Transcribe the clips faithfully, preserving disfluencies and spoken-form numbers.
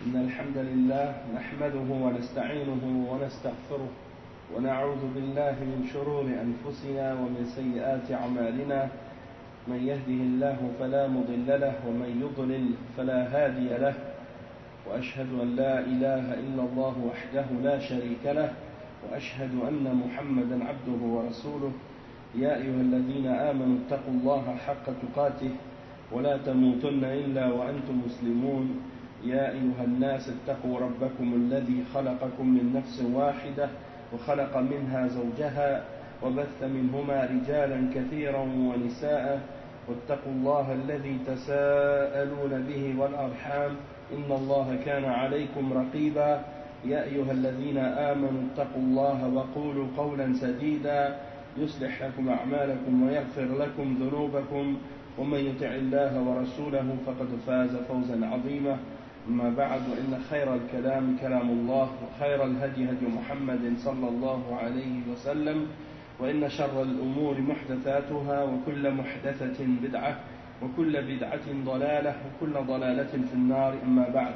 إن الحمد لله نحمده ونستعينه ونستغفره ونعوذ بالله من شرور أنفسنا ومن سيئات أعمالنا من يهده الله فلا مضل له ومن يضلل فلا هادي له وأشهد أن لا إله إلا الله وحده لا شريك له وأشهد أن محمدا عبده ورسوله يا أيها الذين آمنوا اتقوا الله حق تقاته ولا تموتن إلا وأنتم مسلمون يا أيها الناس اتقوا ربكم الذي خلقكم من نفس واحدة وخلق منها زوجها وبث منهما رجالا كثيرا ونساء واتقوا الله الذي تساءلون به والأرحام إن الله كان عليكم رقيبا يا أيها الذين آمنوا اتقوا الله وقولوا قولا سديدا يصلح لكم أعمالكم ويغفر لكم ذنوبكم ومن يطع الله ورسوله فقد فاز فوزا عظيما أما بعد وإن خير الكلام كلام الله وخير الهدي هدي محمد صلى الله عليه وسلم وإن شر الأمور محدثاتها وكل محدثة بدعة وكل بدعة ضلالة وكل ضلالة في النار أما بعد.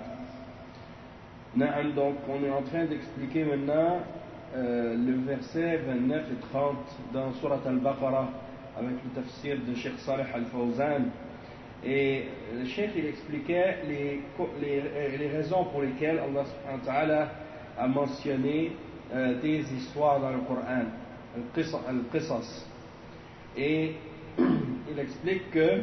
نعم, donc on est en train d'expliquer maintenant euh, le verset vingt-neuf et trente dans Surat Al-Baqarah avec le tafsir de Cheikh Saleh Al-Fawzan. Et le Cheikh il expliquait les, les, les raisons pour lesquelles Allah subhanahu wa ta'ala a mentionné euh, des histoires dans le Coran, Al-Qisas. Et il explique que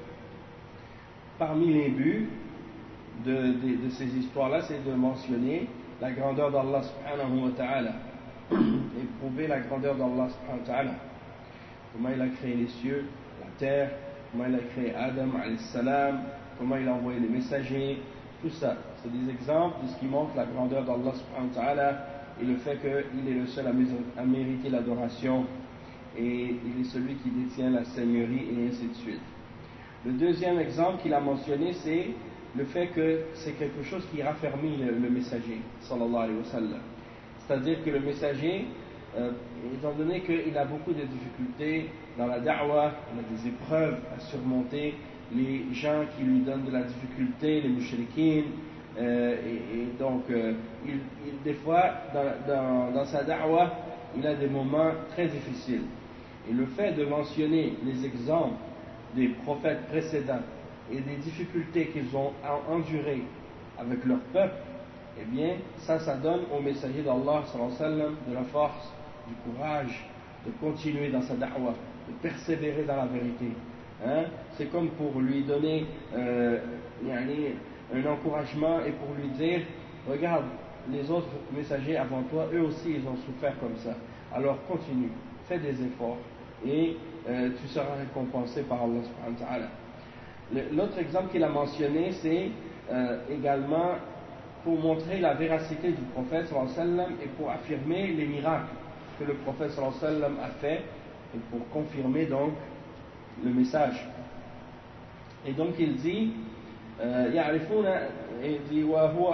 parmi les buts de, de, de ces histoires-là, c'est de mentionner la grandeur d'Allah subhanahu wa ta'ala et prouver la grandeur d'Allah subhanahu wa ta'ala. Comment il a créé les cieux, la terre, comment il a créé Adam alayhi salam, comment il a envoyé les messagers, tout ça. C'est des exemples de ce qui montre la grandeur d'Allah subhanahu wa ta'ala et le fait qu'il est le seul à mériter l'adoration et il est celui qui détient la seigneurie et ainsi de suite. Le deuxième exemple qu'il a mentionné, c'est le fait que c'est quelque chose qui raffermit le, le messager, sallallahu alayhi wa sallam. C'est-à-dire que le messager, euh, étant donné qu'il a beaucoup de difficultés dans la da'wah, il a des épreuves à surmonter, les gens qui lui donnent de la difficulté, les mushrikines, euh, et, et donc euh, il, il, des fois dans, dans, dans sa da'wah, il a des moments très difficiles. Et le fait de mentionner les exemples des prophètes précédents et des difficultés qu'ils ont endurées avec leur peuple, eh bien, ça, ça donne au messager d'Allah, sallallahu alayhi wa sallam, de la force, du courage, de continuer dans sa da'wah, de persévérer dans la vérité. Hein? C'est comme pour lui donner euh, un encouragement et pour lui dire, regarde, les autres messagers avant toi, eux aussi, ils ont souffert comme ça. Alors continue, fais des efforts et euh, tu seras récompensé par Allah subhanahu wa ta'ala. L'autre exemple qu'il a mentionné, c'est euh, également pour montrer la véracité du prophète sallallahu alayhi wa sallam et pour affirmer les miracles que le prophète sallallahu alayhi wa sallam a fait et pour confirmer donc le message. Et donc il dit يعرفون il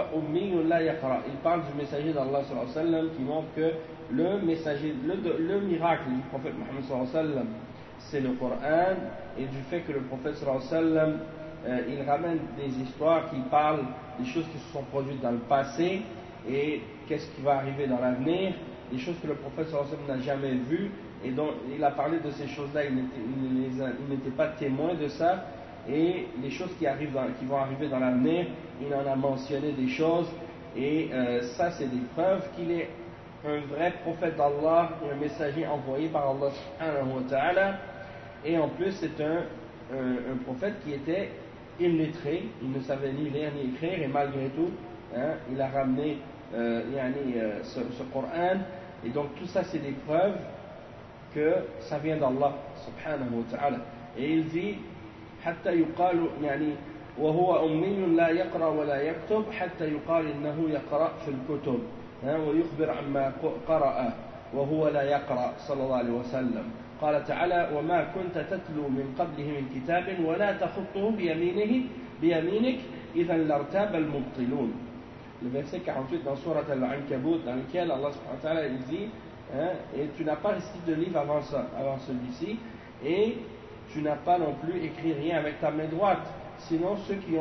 parle du messager d'Allah sallallahu alayhi wa sallam qui montre que le messager, le, le miracle du prophète Mohammed sallallahu alayhi wa sallam, c'est le Coran, et du fait que le prophète sallallahu alayhi wa sallam euh, il ramène des histoires qui parlent des choses qui se sont produites dans le passé et qu'est-ce qui va arriver dans l'avenir, des choses que le prophète sallallahu alayhi wa sallam n'a jamais vues, et donc il a parlé de ces choses-là, il n'était pas témoin de ça, et les choses qui, arrivent dans, qui vont arriver dans l'avenir, il en a mentionné des choses, et euh, ça c'est des preuves qu'il est un vrai prophète d'Allah et un messager envoyé par Allah subhanahu wa ta'ala, et en plus c'est un, un, un prophète qui était illettré, il ne savait ni lire ni écrire, et malgré tout hein, il a ramené euh, yani, euh, ce, ce Coran, et donc tout ça c'est des preuves que ça vient d'Allah subhanahu wa ta'ala. Et il dit حتى يقال يعني وهو أمي لا يقرأ ولا يكتب حتى يقال إنه يقرأ في الكتب ويخبر عما قرأ وهو لا يقرأ صلى الله عليه وسلم. قال تعالى وما كنت تتلو من قبله من كتاب ولا تخطه بيمينه بيمينك إذا لارتاب المبطلون. Le verset quarante-huit dans Surat Al-Ankabut, dans lequel Allah subhanahu wa ta'ala il dit hein, et tu n'as pas récité de livre avant ça, avant celui-ci, et tu n'as pas non plus écrit rien avec ta main droite, sinon ceux qui ont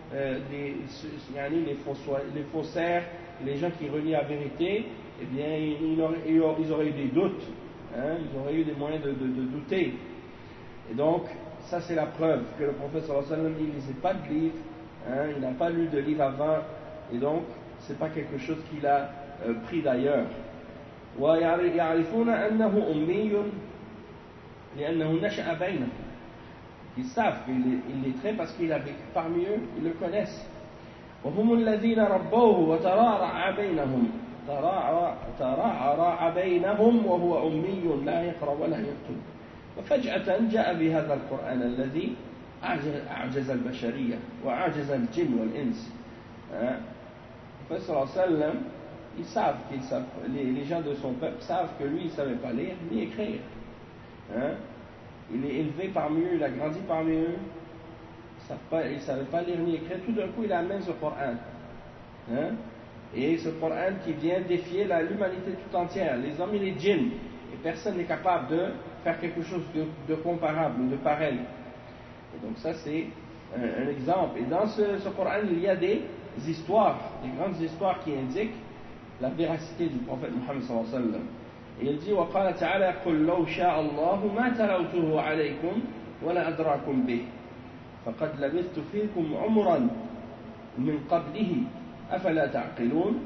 euh, les, les, faussois, les faussaires, les gens qui renient la vérité, eh bien, ils auraient, ils auraient eu des doutes, hein, ils auraient eu des moyens de, de, de douter. Et donc, ça c'est la preuve que le prophète sallallahu alayhi wa sallam, il ne lisait pas de livre, hein, il n'a pas lu de livre avant, et donc, ce n'est pas quelque chose qu'il a euh, pris d'ailleurs. ويعرفون أنه أمي لأنه نشأ بينهم. Ils savent qu'il les traite parce qu'il a vécu parmi eux, ils le connaissent. وهم الذين ربوه وترعرع بينهم ترعرع بينهم وهو أمي لا يقرأ ولا يكتب. وفجأة جاء بهذا القرآن الذي أعجز البشرية وأعجز الجن والإنس. Le prophète sallallahu alayhi wa sallam, ils savent, qu'ils savent les, les gens de son peuple savent que lui il ne savait pas lire ni écrire. Hein? Il est élevé parmi eux, il a grandi parmi eux, il ne savait pas lire ni écrire. Tout d'un coup il amène ce Coran. Hein? Et ce Coran qui vient défier la, l'humanité tout entière, les hommes et les djinns. Et personne n'est capable de faire quelque chose de, de comparable ou de pareil. Et donc ça c'est un, un exemple. Et dans ce, ce Coran il y a des histoires, des grandes histoires qui indiquent la véracité du prophète Muhammad sallallahu alayhi wa sallam. Et il dit وقال تعالى قل لو شاء الله ما تلوته عليكم ولا أدراكم به فقد لبثت فيكم عمرا من قبله أفلا تعقلون.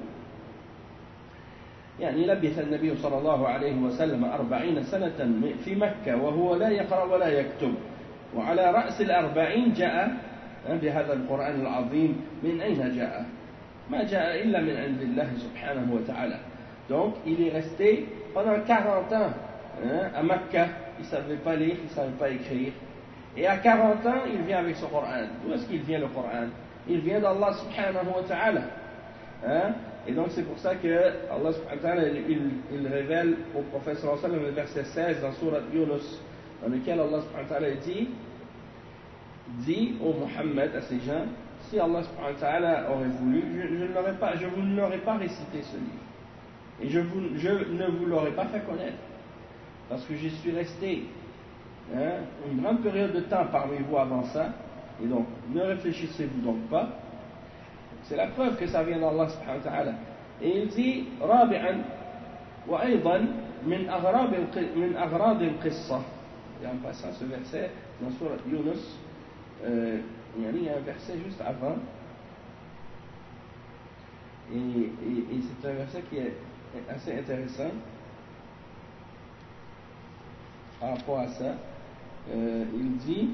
يعني لبث النبي صلى الله عليه وسلم أربعين سنة في مكة وهو لا يقرأ ولا يكتب وعلى رأس الأربعين جاء بهذا القرآن العظيم. من أين جاء؟ ما جاء إلا من عند الله سبحانه وتعالى. Donc il est resté pendant quarante ans hein, à Mecca, il ne savait pas lire, il ne savait pas écrire. Et à quarante ans, il vient avec ce Coran. D'où est-ce qu'il vient le Coran? Il vient d'Allah subhanahu wa ta'ala. Hein? Et donc c'est pour ça que Allah subhanahu wa ta'ala il, il révèle au prophète sallallahu alayhi wa sallam le verset seize dans Surat Yunus, dans lequel Allah subhanahu wa ta'ala dit dit au Muhammad, à ces gens, si Allah subhanahu wa ta'ala aurait voulu, je, je, ne pas, je vous n'aurais pas récité ce livre. Et je, vous, je ne vous l'aurais pas fait connaître. Parce que j'y suis resté hein, une grande période de temps parmi vous avant ça. Et donc, ne réfléchissez-vous donc pas. C'est la preuve que ça vient d'Allah subhanahu wa ta'ala. Et il dit, رابعا وأيضا من أغراض من أغراض القصة. Et en passant ce verset dans Surat Yunus, euh, il y a un verset juste avant. Et, et, et c'est un verset qui est assez intéressant par rapport à ça. Euh, il dit,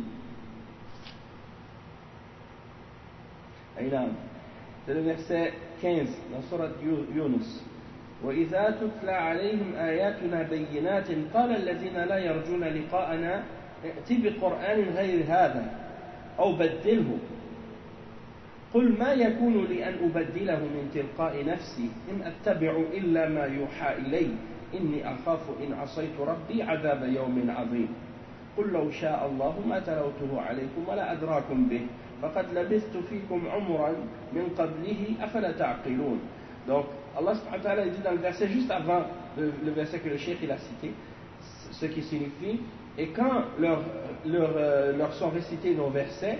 c'est le verset quinze dans Surat Yunus. وإذا تتلى عليهم آياتنا بينات قال الذين لا يرجون لقاءنا ائت بقرآن غير هذا أو بدله قل ما يكون لي أن أبدله من تلقاء نفسي إن أتبع إلا ما يوحى إلي إني أخاف إن عصيت ربي عذاب يوم عظيم قل لو شاء الله ما تلوته عليكم ولا أدراكم به فقد لبثت فيكم عمرا من قبله أفلا تعقلون. Donc Allah subhanahu wa ta'ala dit dans le verset juste avant le, le verset que le cheikh il a cité, ce qui signifie, et quand leur, leur, leur sont récités nos versets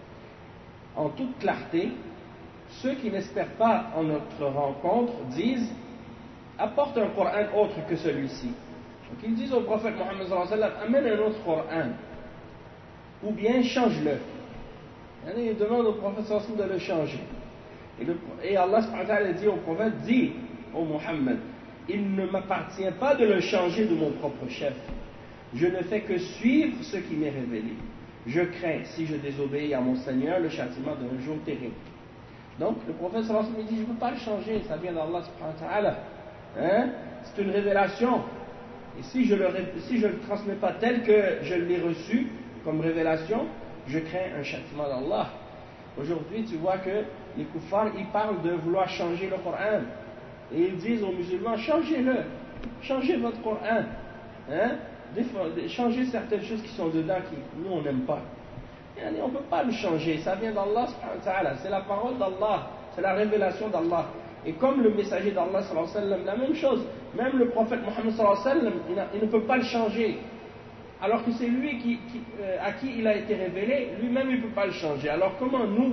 en toute clarté, ceux qui n'espèrent pas en notre rencontre disent apporte un Coran autre que celui-ci. Donc ils disent au prophète Mohammed sallallahu alayhi wa sallam amène un autre Coran ou bien change-le. Et ils demandent au prophète sallallahu alayhi wa sallam de le changer. Et, le, et Allah subhanahu wa ta'ala dit au prophète, dit au Muhammad, il ne m'appartient pas de le changer de mon propre chef. Je ne fais que suivre ce qui m'est révélé. Je crains, si je désobéis à mon Seigneur, le châtiment d'un jour terrible. Donc le prophète sallallahu alayhi wa sallam dit, je ne peux pas le changer, ça vient d'Allah subhanahu wa ta'ala. Hein? C'est une révélation. Et si je le, si je le transmets pas tel que je l'ai reçu comme révélation, je crains un châtiment d'Allah. Aujourd'hui, tu vois que les kuffars, ils parlent de vouloir changer le Coran. Et ils disent aux musulmans, changez-le, changez votre Coran. Hein? Changez certaines choses qui sont dedans, qui nous on n'aime pas. Et on ne peut pas le changer, ça vient d'Allah, c'est la parole d'Allah, c'est la révélation d'Allah. Et comme le messager d'Allah, la même chose, même le prophète Mohammed, il ne peut pas le changer. Alors que c'est lui qui, qui, euh, à qui il a été révélé, lui-même il ne peut pas le changer. Alors comment nous,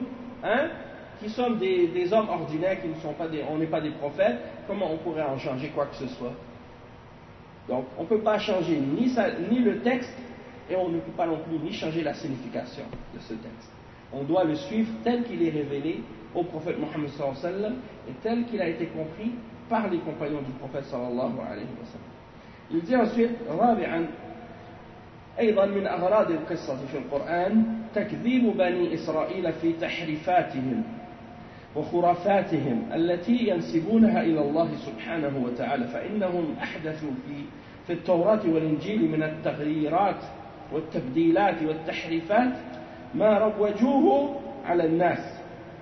hein, qui sommes des, des hommes ordinaires, qui ne sont pas des, on n'est pas des prophètes, comment on pourrait en changer quoi que ce soit? Donc, on ne peut pas changer ni, ça, ni le texte, et on ne peut pas non plus ni changer la signification de ce texte. On doit le suivre tel qu'il est révélé au prophète Mohammed sallallahu alayhi wa sallam, et tel qu'il a été compris par les compagnons du prophète sallallahu alayhi wa sallam. Il dit ensuite, رابعا أيضا من أغراض القصة في القرآن تكذيب بني إسرائيل في تحريفاتهم وخرافاتهم التي ينسبونها إلى الله سبحانه وتعالى فإنهم أحدثوا في في التوراة والإنجيل من التغييرات والتبديلات والتحريفات ما روجوه على الناس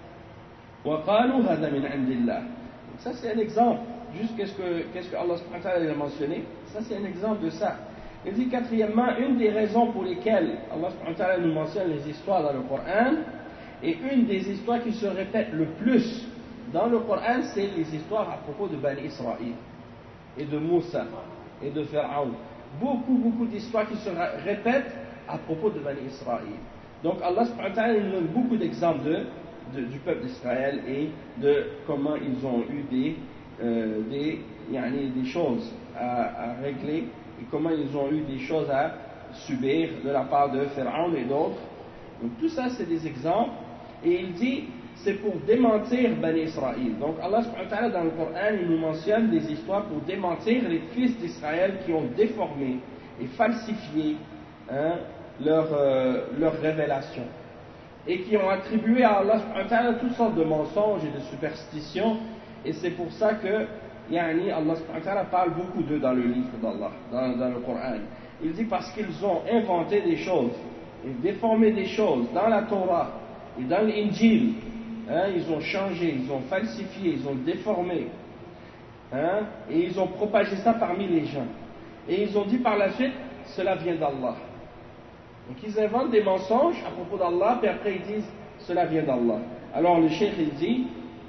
وقالوا هذا من عند الله. Ça c'est un exemple. Juste qu'est-ce que, qu'est-ce que Allah subhanahu wa ta'ala a mentionné. Ça c'est un exemple de ça. Il dit quatrièmement, une des raisons pour lesquelles Allah subhanahu wa ta'ala nous mentionne les histoires dans le Coran, et une des histoires qui se répètent le plus dans le Coran, c'est les histoires à propos de Bani Israël et de Moussa et de Pharaon. Beaucoup, beaucoup d'histoires qui se répètent à propos de Bani Israël. Donc Allah subhanahu wa ta'ala nous donne beaucoup d'exemples de, de, du peuple d'Israël et de comment ils ont eu des, euh, des, yani, des choses à, à régler et comment ils ont eu des choses à subir de la part de Pharaon et d'autres. Donc tout ça c'est des exemples, et il dit c'est pour démentir Bani Israël. Donc Allah subhanahu wa ta'ala dans le Coran il nous mentionne des histoires pour démentir les fils d'Israël qui ont déformé et falsifié hein, leur, euh, leur révélation et qui ont attribué à Allah subhanahu wa ta'ala toutes sortes de mensonges et de superstitions, et c'est pour ça que yani, Allah subhanahu wa ta'ala parle beaucoup d'eux dans le livre d'Allah, dans, dans le Coran. Il dit parce qu'ils ont inventé des choses et déformé des choses dans la Torah et dans l'Injil, hein, ils ont changé, ils ont falsifié, ils ont déformé, hein, et ils ont propagé ça parmi les gens. Et ils ont dit par la suite, cela vient d'Allah. Donc ils inventent des mensonges à propos d'Allah, puis après ils disent, cela vient d'Allah. Alors le cheikh il dit,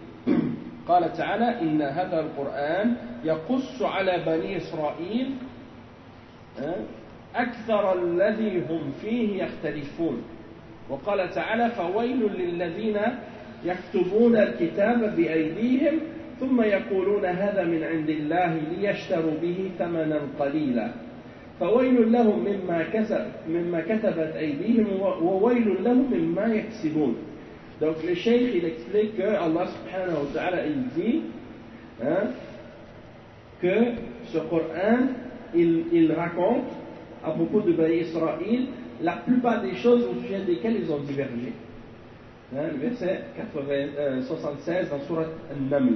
قال تعالى إن هذا القرآن يقص على بني إسرائيل أكثر الذي هم فيه يختلفون وقال تعالى فويل للذين يكتبون الكتاب بأيديهم ثم يقولون هذا من عند الله ليشتروا به ثمنا قليلا فويل لهم مما كسب مما كتبت أيديهم وويل لهم مما يكسبون. Donc le cheikh il explique que Allah subhanahu wa ta'ala il dit hein, que ce Coran il, il raconte à propos de Bani Israël la plupart des choses au sujet desquelles ils ont divergé. Hein, le verset soixante-seize dans Surat Al-Naml.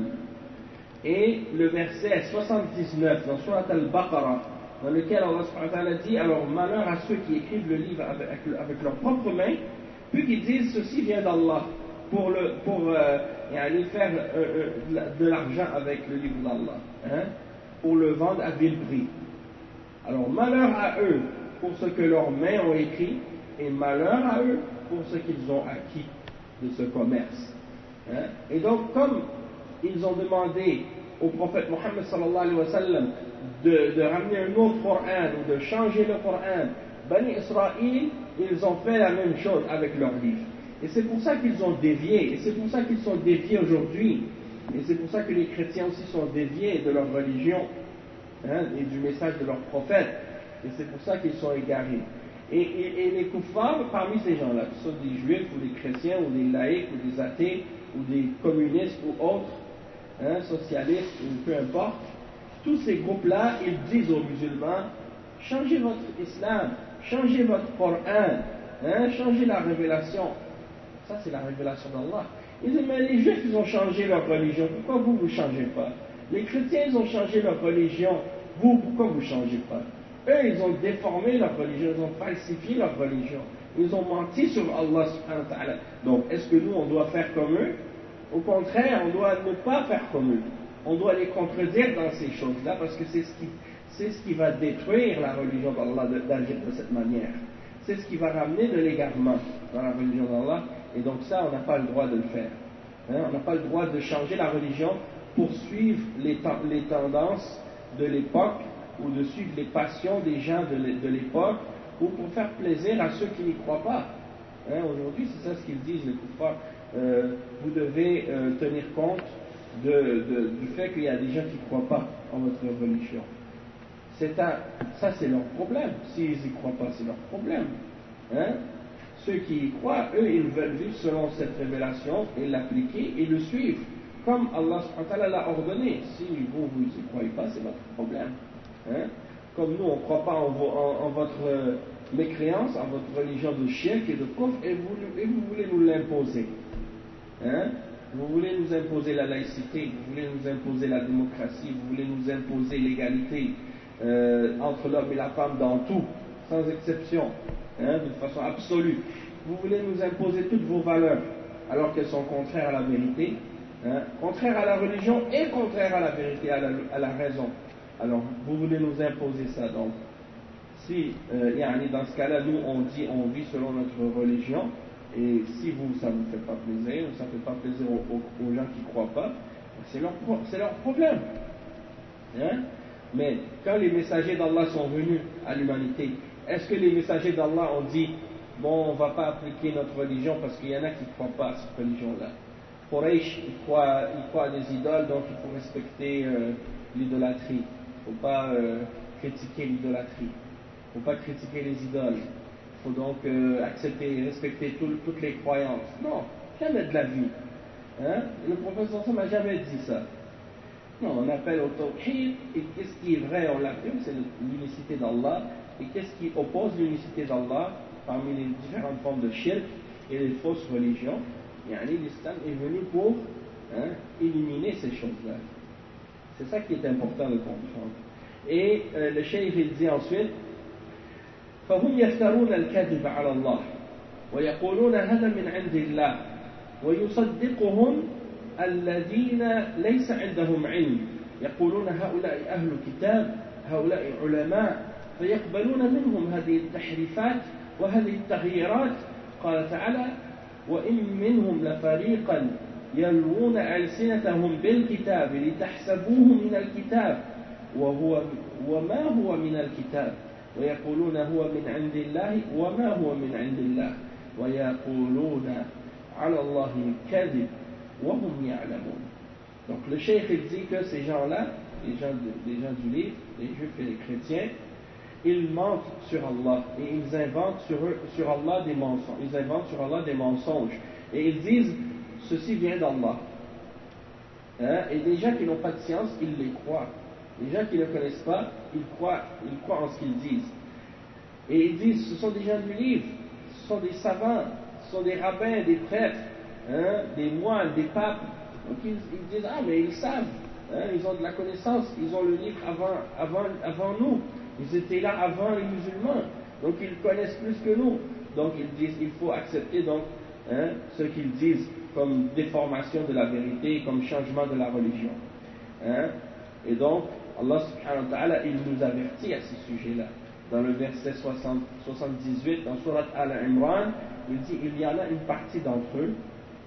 Et le verset soixante-dix-neuf dans Surat Al-Baqarah, dans lequel Allah subhanahu wa ta'ala dit alors malheur à ceux qui écrivent le livre avec, avec leurs propres mains, puis qu'ils disent ceci vient d'Allah pour, le, pour euh, aller faire euh, euh, de l'argent avec le livre d'Allah, hein, pour le vendre à vil prix. Alors malheur à eux pour ce que leurs mains ont écrit, et malheur à eux pour ce qu'ils ont acquis de ce commerce. Hein. Et donc comme ils ont demandé au prophète Mohammed sallallahu alayhi wa sallam de, de ramener un autre Coran ou de changer le Coran, Bani Israël, ils ont fait la même chose avec leur livre. Et c'est pour ça qu'ils ont dévié, et c'est pour ça qu'ils sont déviés aujourd'hui, et c'est pour ça que les chrétiens aussi sont déviés de leur religion, hein, et du message de leur prophète, et c'est pour ça qu'ils sont égarés. Et, et, et les kuffars parmi ces gens-là, que ce soit des juifs ou des chrétiens ou des laïcs ou des athées ou des communistes ou autres, hein, socialistes ou peu importe, tous ces groupes-là, ils disent aux musulmans, changez votre islam, changez votre Coran, hein, changez la révélation. Ça c'est la révélation d'Allah. Ils disent, mais les juifs ils ont changé leur religion, pourquoi vous ne changez pas? Les chrétiens ils ont changé leur religion, vous pourquoi vous ne changez pas? Eux ils ont déformé leur religion, ils ont falsifié leur religion, ils ont menti sur Allah subhanahu wa ta'ala. Donc est-ce que nous on doit faire comme eux? Au contraire, on doit ne pas faire comme eux. On doit les contredire dans ces choses-là parce que c'est ce qui, c'est ce qui va détruire la religion d'Allah d'agir de cette manière. C'est ce qui va ramener de l'égarement dans la religion d'Allah, et donc ça on n'a pas le droit de le faire. Hein? On n'a pas le droit de changer la religion pour suivre les, les tendances de l'époque ou de suivre les passions des gens de l'époque ou pour faire plaisir à ceux qui n'y croient pas. Hein? Aujourd'hui c'est ça ce qu'ils disent les kuffars. euh, vous devez euh, tenir compte de, de, du fait qu'il y a des gens qui ne croient pas en votre religion. C'est un, ça c'est leur problème. S'ils n'y croient pas, c'est leur problème. Hein? Ceux qui y croient, eux, ils veulent vivre selon cette révélation et l'appliquer et le suivre, comme Allah subhanahu wa ta'ala l'a ordonné. Si vous, vous n'y croyez pas, c'est votre problème. Hein? Comme nous, on ne croit pas en, vo, en, en votre euh, mécréance, en votre religion de shirk et de kufr, et vous, et vous voulez nous l'imposer. Hein? Vous voulez nous imposer la laïcité, vous voulez nous imposer la démocratie, vous voulez nous imposer l'égalité euh, entre l'homme et la femme dans tout, sans exception, hein, de façon absolue. Vous voulez nous imposer toutes vos valeurs, alors qu'elles sont contraires à la vérité, hein, contraires à la religion et contraires à la vérité, à la, à la raison. Alors, vous voulez nous imposer ça, donc. Si, euh, dans ce cas-là, nous, on dit, on vit selon notre religion, et si vous, ça ne vous fait pas plaisir, ou ça ne fait pas plaisir aux, aux, aux gens qui ne croient pas, c'est leur, c'est leur problème. Hein? Mais quand les messagers d'Allah sont venus à l'humanité, est-ce que les messagers d'Allah ont dit, bon, on ne va pas appliquer notre religion parce qu'il y en a qui ne croient pas à cette religion-là? Quraysh, ils croient, ils croient à des idoles, donc il faut respecter euh, l'idolâtrie. Il ne faut pas euh, critiquer l'idolâtrie. Il ne faut pas critiquer les idoles. Il faut donc euh, accepter et respecter tout, toutes les croyances. Non, jamais de la vie. Hein? Le professeur Sam n'a jamais dit ça. Non, on appelle au tawhid, et qu'est-ce qui est vrai, on l'affirme, c'est l'unicité d'Allah. Et qu'est-ce qui oppose l'unicité d'Allah parmi les différentes formes de shirk et les fausses religions? Yani, l'islam est venu pour hein, éliminer ces choses-là. C'est ça qui est important de comprendre. Et euh, le cheikh il dit ensuite, فهم يفترون الكذب على الله ويقولون هذا من عند الله ويصدقهم الذين ليس عندهم علم يقولون هؤلاء أهل كتاب هؤلاء علماء فيقبلون منهم هذه التحريفات وهذه التغييرات. قال تعالى وإن منهم لفريقا يلوون ألسنتهم بالكتاب لتحسبوه من الكتاب وهو وما هو من الكتاب ويقولون هو من عند الله وما هو من عند الله ويقولون على الله الكذب وهم يعلمون. Donc le cheikh il dit que ces gens-là, les gens, de, les gens du livre, les juifs et les chrétiens, ils mentent sur Allah et ils inventent sur, eux, sur Allah des mensonges. Ils inventent sur Allah des mensonges et ils disent ceci vient d'Allah. Hein? Et les gens qui n'ont pas de science, ils les croient. Les gens qui ne connaissent pas, ils croient, ils croient en ce qu'ils disent. Et ils disent, ce sont des gens du livre, ce sont des savants, ce sont des rabbins, des prêtres, hein, des moines, des papes. Donc ils, ils disent, ah mais ils savent, hein, ils ont de la connaissance, ils ont le livre avant, avant, avant nous. Ils étaient là avant les musulmans, donc ils connaissent plus que nous. Donc ils disent, il faut accepter donc hein, ce qu'ils disent comme déformation de la vérité, comme changement de la religion. Hein. Et donc, Allah subhanahu wa ta'ala, il nous avertit à ce sujet-là. Dans le verset soixante, soixante-dix-huit, dans Surat Al-Imran, il dit, il y en a une partie d'entre eux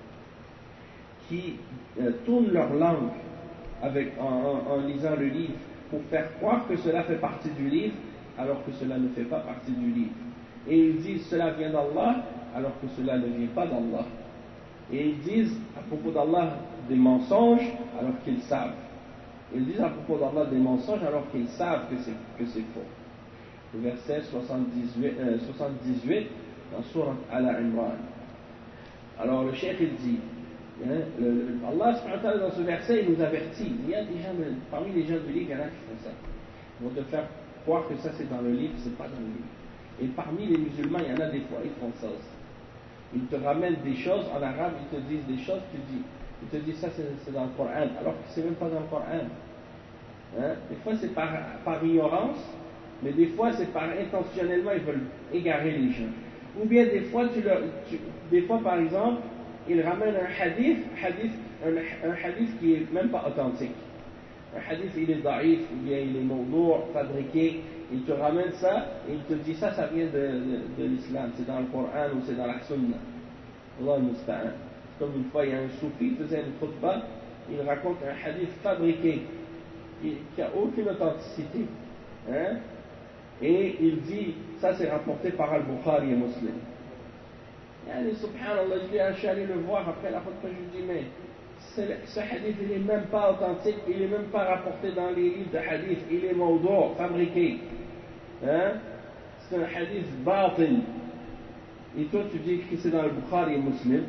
qui euh, tournent leur langue avec, en, en, en lisant le livre pour faire croire que cela fait partie du livre, alors que cela ne fait pas partie du livre. Et ils disent, cela vient d'Allah, alors que cela ne vient pas d'Allah. Et ils disent, à propos d'Allah, des mensonges, alors qu'ils savent. Ils disent à propos d'Allah des mensonges alors qu'ils savent que c'est, que c'est faux. Le verset soixante-dix-huit, euh, soixante-dix-huit dans Surat Al-Imran. Alors le cheikh il dit, hein, le, le, Allah subhanahu wa ta'ala dans ce verset il nous avertit, il y a des gens, de, parmi les gens du livre, il y en a qui font ça. Ils vont te faire croire que ça c'est dans le livre, c'est pas dans le livre. Et parmi les musulmans, il y en a des fois, ils font ça aussi. Ils te ramènent des choses en arabe, ils te disent des choses, tu dis, ils te disent ça c'est, c'est dans le Coran, alors que c'est même pas dans le Coran. Hein? Des fois c'est par, par ignorance, mais des fois c'est par intentionnellement, ils veulent égarer les gens. Ou bien des fois, tu leur, tu, des fois par exemple, ils ramènent un hadith, hadith un, un hadith qui est même pas authentique. Un hadith il est daïf, ou bien il est mawdou', fabriqué, il te ramène ça, et il te dit ça, ça vient de, de, de l'islam, c'est dans le Coran ou c'est dans la Sunna. Allah al-Musta'an. Comme une fois, il y a un soufi qui faisait une khutbah, il raconte un hadith fabriqué, qui n'a aucune authenticité. Hein? Et il dit, ça c'est rapporté par Al-Bukhari et Muslim. Yani, subhanallah, je dis, je suis allé le voir après la photo, je lui dis, mais ce hadith, il n'est même pas authentique, il n'est même pas rapporté dans les livres de hadith, il est mawdou', fabriqué. Hein? C'est un hadith batil. Et toi, tu dis que c'est dans le Bukhari et Muslim.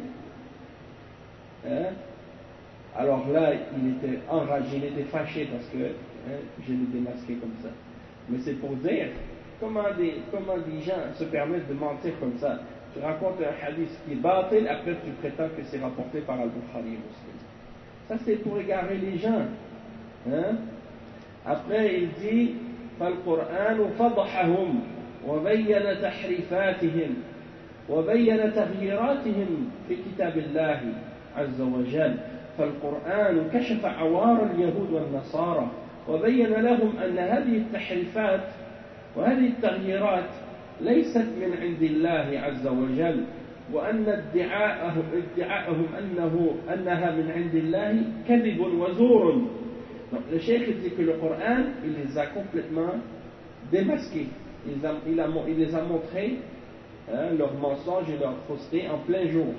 Hein? Alors là, il était enragé, il était fâché parce que hein, je l'ai démasqué comme ça. Mais c'est pour dire comment des, comment des gens se permettent de mentir comme ça. Tu racontes un hadith qui est batil, après tu prétends que c'est rapporté par Al-Bukhari et Muslim. Ça c'est pour égarer les gens. Hein? Après il dit فَالْقُرْآنُ فَضَحَهُمْ وَبَيَّنَ تَحْرِيفَاتِهِمْ وَبَيَّنَ تَغْيِيرَاتِهِمْ في كتاب الله عز وجل. فالقرآن كشف عوار اليهود والنصارى وبين لهم أن هذه التحريفات وهذه التغييرات ليست من عند الله عز وجل وأن ادعاءهم, ادعاءهم أنه أنها من عند الله كذب وزور. Donc, le cheikh dit que le Coran, il les a complètement démasqués. Il, a, il, a, il les a montrés hein, leurs mensonges et leurs faussetés en plein jour.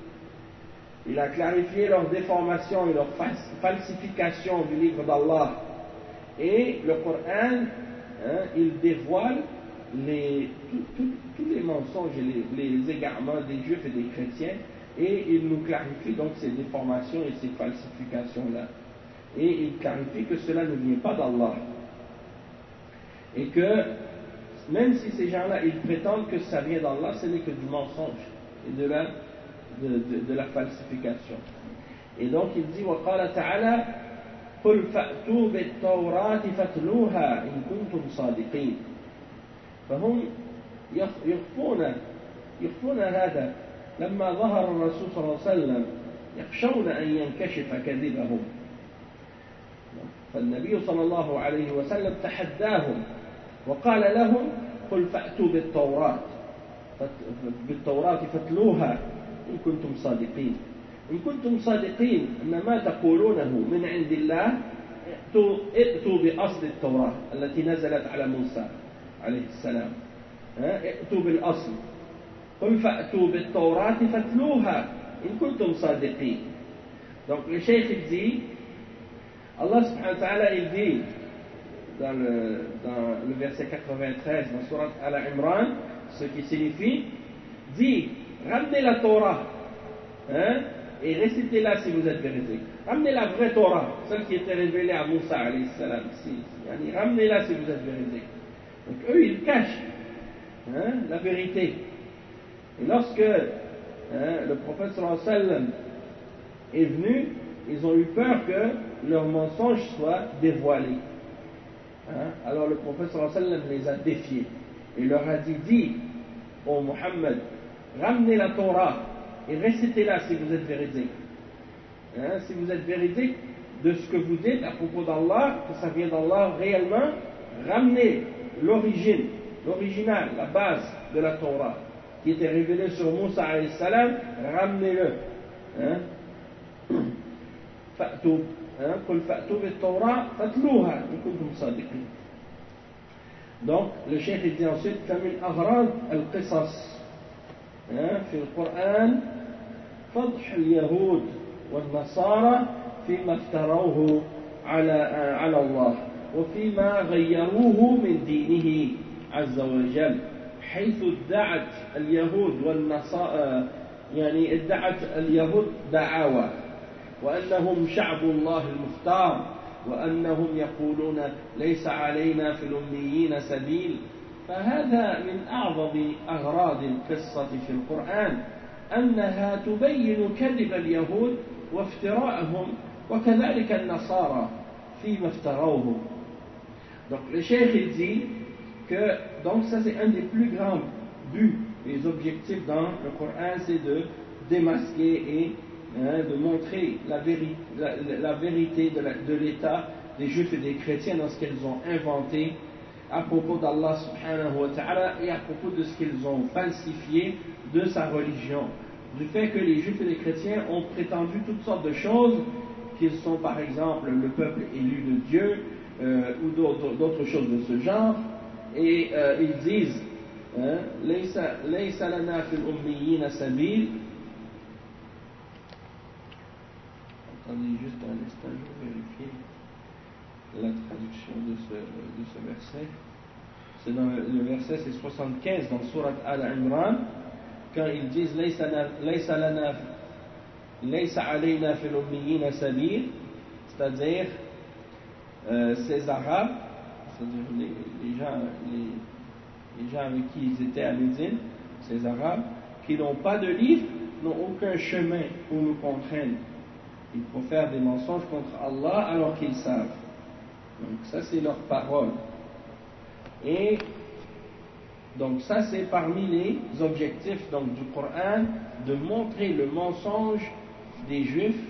Il a clarifié leur déformation et leur falsification du livre d'Allah. Et le Coran, hein, il dévoile les, tout, tout, tous les mensonges et les, les égarements des juifs et des chrétiens, et il nous clarifie donc ces déformations et ces falsifications-là. Et il clarifie que cela ne vient pas d'Allah. Et que, même si ces gens-là, ils prétendent que ça vient d'Allah, ce n'est que du mensonge et de la, de, de, de la falsification. Et donc il dit, وَقَالَ تَعَالَى قُلْ فَأْتُوا بِالتَّوْرَاةِ فَاتْلُوهَا إِن كُنتُمْ صَادِقِينَ. فهم يخفون يخفون هذا لما ظهر الرسول صلى الله عليه وسلم يخشون أن ينكشف كذبهم. فالنبي صلى الله عليه وسلم تحداهم وقال لهم قل فأتوا بالتوراة بالتوراة فاتلوها إن كنتم صادقين. إن كنتم صادقين أن ما تقولونه من عند الله ائتوا بأصل التوراة التي نزلت على موسى عليه السلام. ائتوا بالأصل. قل فأتوا بالتوراة فاتلوها إن كنتم صادقين. Donc le cheikh il dit, Allah subhanahu wa ta'ala il dit dans le, dans le verset quatre-vingt-treize dans Surat Al-Imran, ce qui signifie, dit, ramenez la Torah hein, et récitez-la si vous êtes véridique. Ramenez la vraie Torah, celle qui était révélée à Moussa alayhi salam. Si, si, ramenez-la si vous êtes véridique. Donc eux ils cachent hein, la vérité. Et lorsque hein, le prophète sallallahu alayhi wa sallam est venu, ils ont eu peur que leur mensonge soit dévoilé. Hein? Alors le prophète sallallahu alayhi wa sallam les a défiés. Il leur a dit, dis, ô Muhammad, ramenez la Torah et récitez-la si vous êtes véridique. Hein? Si vous êtes véridique de ce que vous dites à propos d'Allah, que ça vient d'Allah réellement, ramenez l'origine, l'original, la base de la Torah, qui était révélée sur Moussa alayhi salam, ramenez-le. Hein? فأتوا قل فأتوا بالتوراة فاتلوها إن كنتم صادقين. Donc le cheikh dit ensuite فمن أغراض القصص في القرآن فضح اليهود والنصارى فيما افتروه على على الله وفيما غيروه من دينه عز وجل حيث ادعت اليهود والنصارى يعني ادعت اليهود دعاوى وأنهم شعب الله المختار وأنهم يقولون ليس علينا في الأميين سبيل. فهذا من أعظم أغراض القصة في القرآن أنها تبين كذب اليهود وافتراءهم وكذلك النصارى فيما افتروه. Donc le cheikh dit que donc ça c'est un des plus grands buts et objectifs dans le Coran, c'est de démasquer et Hein, de montrer la, véri la, la vérité de, la, de l'état des juifs et des chrétiens dans ce qu'ils ont inventé à propos d'Allah subhanahu wa ta'ala et à propos de ce qu'ils ont falsifié de sa religion, du fait que les juifs et les chrétiens ont prétendu toutes sortes de choses, qu'ils sont par exemple le peuple élu de Dieu euh, ou d'autres choses de ce genre, et euh, ils disent ليس ليس لنا في الأميين سبيل. Attendez juste un instant, je vais vérifier la traduction de ce, de ce verset. C'est dans le, le verset, c'est soixante-quinze dans Surat Al-Imran, quand ils disent ليس لنا ليس علينا في الأميين سبيل, c'est-à-dire euh, ces Arabes, c'est-à-dire les, les, gens, les, les gens avec qui ils étaient à Médine, ces Arabes, qui n'ont pas de livre, n'ont aucun chemin pour nous contraindre. Ils profèrent des mensonges contre Allah alors qu'ils savent. Donc ça c'est leur parole. Et donc ça c'est parmi les objectifs donc, du Coran, de montrer le mensonge des Juifs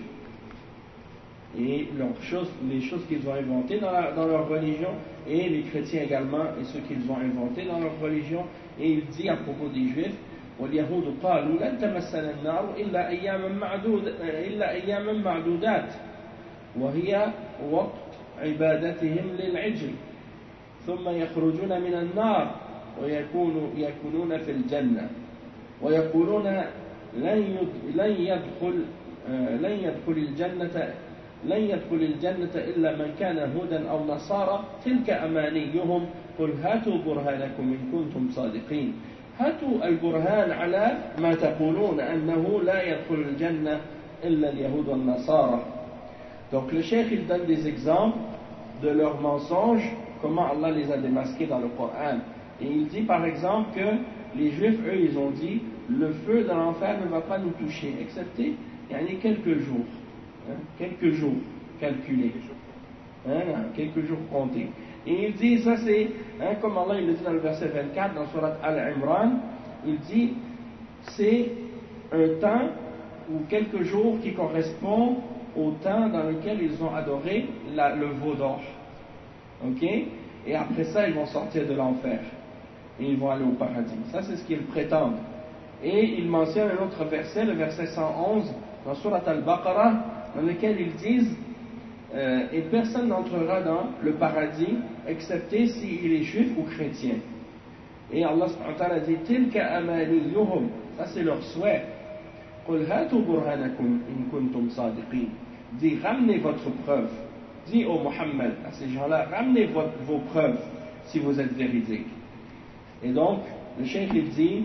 et leurs choses, les choses qu'ils ont inventées dans, la, dans leur religion, et les chrétiens également, et ce qu'ils ont inventé dans leur religion. Et il dit à propos des Juifs, واليهود قالوا لن تمسنا النار إلا أياما معدود إلا أياما معدودات وهي وقت عبادتهم للعجل ثم يخرجون من النار ويكونوا يكونون في الجنة ويقولون لن لن يدخل لن يدخل الجنة لن يدخل الجنة إلا من كان هودا أو نصارى تلك أمانيهم قل هاتوا برهانكم إن كنتم صادقين. هاتوا البرهان على ما تقولون أنه لا يدخل الجنة إلا اليهود والنصارى. Donc le cheikh il donne des exemples de leurs mensonges, comment Allah les a démasqués dans le Coran. Et il dit par exemple que les Juifs, eux, ils ont dit le feu de l'enfer ne va pas nous toucher, excepté il y a quelques jours, hein, quelques jours calculés, hein, quelques jours comptés. Et il dit, ça c'est, hein, comme Allah il le dit dans le verset vingt-quatre, dans Surat Al-Imran, il dit, c'est un temps ou quelques jours qui correspond au temps dans lequel ils ont adoré la, le veau d'or. Ok? Et après ça, ils vont sortir de l'enfer. Et ils vont aller au paradis. Ça c'est ce qu'ils prétendent. Et il mentionne un autre verset, le verset cent onze, dans Surat Al-Baqarah, dans lequel ils disent, Euh, et personne n'entrera dans le paradis excepté s'il est juif ou chrétien. Et Allah subhanahu wa ta'ala dit tilka amaniyuhum, ça c'est leur souhait. Qul hatu burhanakum in kuntum sadiqin. Dis ramenez votre preuve. Dis au Muhammad à ces gens-là, ramenez votre, vos preuves si vous êtes véridiques. Et donc le cheikh il dit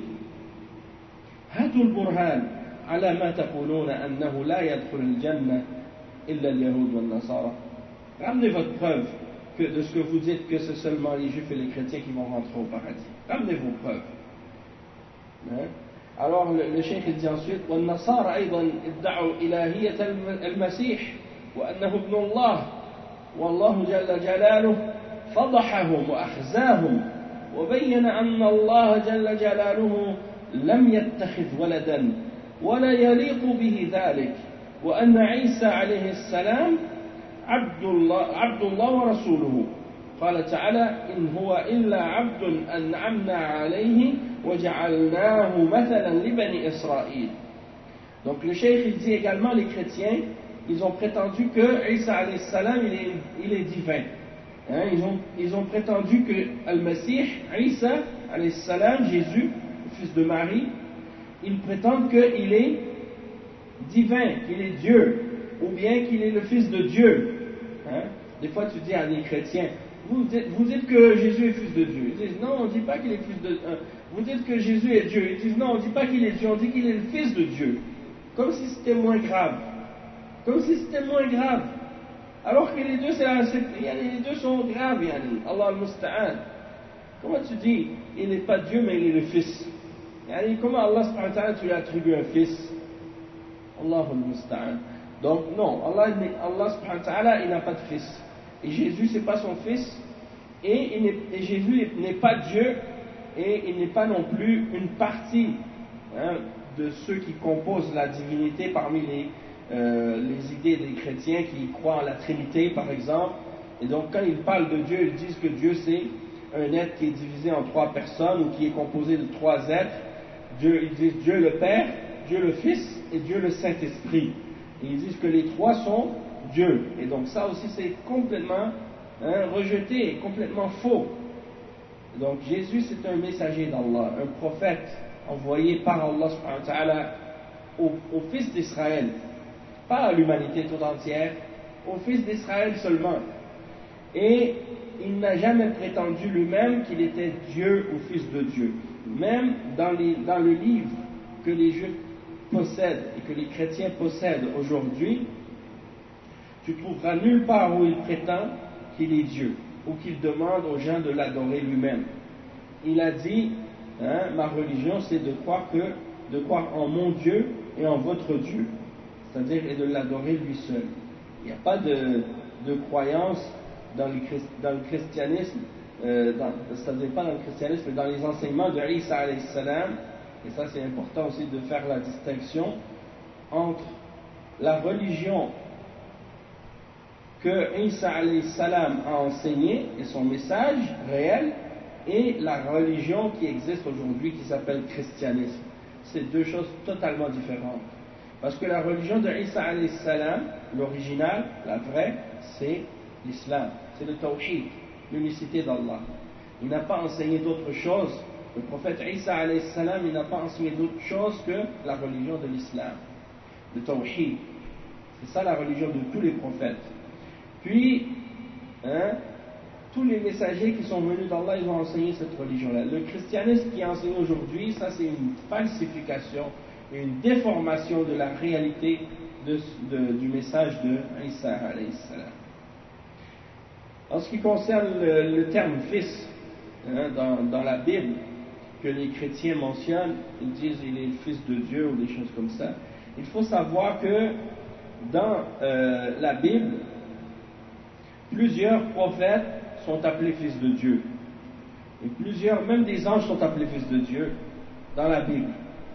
hatu al-burhan ala ma taquluna annahu la yadkhul al-jannah إلا اليهود والنصارى. Ramenez votre preuve que de ce que vous dites que c'est seulement les juifs et les chrétiens qui vont rentrer au paradis. Ramenez vos preuves. Hein? Alors le, le cheikh il dit ensuite والنصارى أيضا ادعوا إلهية المسيح وأنه ابن الله والله جل جلاله فضحهم وأخزاهم وبين أن الله جل جلاله لم يتخذ ولدا ولا يليق به ذلك وأن عيسى عليه السلام عبد الله, عبد الله ورسوله. قال تعالى إن هو إلا عبد أنعمنا عليه وجعلناه مثلا لبني إسرائيل. Donc le cheikh il dit également les chrétiens ils ont prétendu que Isa alayhi salam il est, il est divin. Hein, ils, ont, ils ont prétendu que Al-Masih, Isa alayhi salam, Jésus, le fils de Marie, ils prétendent qu'il est divin, qu'il est Dieu, ou bien qu'il est le fils de Dieu. Hein? Des fois tu dis à des chrétiens, vous dites, vous dites que Jésus est fils de Dieu. Ils disent non, on ne dit pas qu'il est fils de Dieu. Euh, vous dites que Jésus est Dieu. Ils disent non, on ne dit pas qu'il est Dieu, on dit qu'il est le fils de Dieu. Comme si c'était moins grave. Comme si c'était moins grave. Alors que les deux, c'est la, c'est, les deux sont graves, yani. Allah al-Musta'an. Comment tu dis, il n'est pas Dieu, mais il est le fils? Yani, comment Allah subhanahu wa ta'ala, tu lui attribues un fils? Allah al-Musta'an. Donc non, Allah, Allah subhanahu wa ta'ala, il n'a pas de fils. Et Jésus, c'est pas son fils. Et, il n'est, et Jésus n'est pas Dieu. Et il n'est pas non plus une partie hein, de ceux qui composent la divinité parmi les, euh, les idées des chrétiens qui croient en la Trinité, par exemple. Et donc quand ils parlent de Dieu, ils disent que Dieu c'est un être qui est divisé en trois personnes ou qui est composé de trois êtres. Dieu, ils disent Dieu le Père, Dieu le Fils et Dieu le Saint-Esprit. Et ils disent que les trois sont Dieu. Et donc ça aussi c'est complètement hein, rejeté, complètement faux. Donc Jésus c'est un messager d'Allah, un prophète envoyé par Allah subhanahu wa ta'ala au, au fils d'Israël, pas à l'humanité tout entière, au fils d'Israël seulement. Et il n'a jamais prétendu lui-même qu'il était Dieu ou fils de Dieu. Même dans, les, dans le livre que les Juifs possèdent et que les chrétiens possèdent aujourd'hui, tu trouveras nulle part où il prétend qu'il est Dieu ou qu'il demande aux gens de l'adorer lui-même. Il a dit, hein, ma religion c'est de croire, que, de croire en mon Dieu et en votre Dieu, c'est-à-dire et de l'adorer lui seul. Il n'y a pas de, de croyance dans le, dans le christianisme, euh, c'est-à-dire pas dans le christianisme, mais dans les enseignements de Isa alayhi salam, et ça c'est important aussi de faire la distinction entre la religion que Isa alayhi salam a enseignée et son message réel, et la religion qui existe aujourd'hui qui s'appelle christianisme. C'est deux choses totalement différentes. Parce que la religion de Isa alayhi salam, l'original, la vraie, c'est l'islam, c'est le tawhid, l'unicité d'Allah. Il n'a pas enseigné d'autre chose. Le prophète Isa alayhi salam, il n'a pas enseigné d'autre chose que la religion de l'islam, le tawhid. C'est ça la religion de tous les prophètes. Puis, hein, tous les messagers qui sont venus d'Allah, ils ont enseigné cette religion-là. Le christianisme qui est enseigné aujourd'hui, ça c'est une falsification, une déformation de la réalité de, de, du message de Isa alayhi salam. En ce qui concerne le, le terme fils, hein, dans, dans la Bible, que les chrétiens mentionnent, ils disent il est le fils de Dieu ou des choses comme ça. Il faut savoir que dans euh, la Bible, plusieurs prophètes sont appelés fils de Dieu. Et plusieurs, même des anges sont appelés fils de Dieu dans la Bible.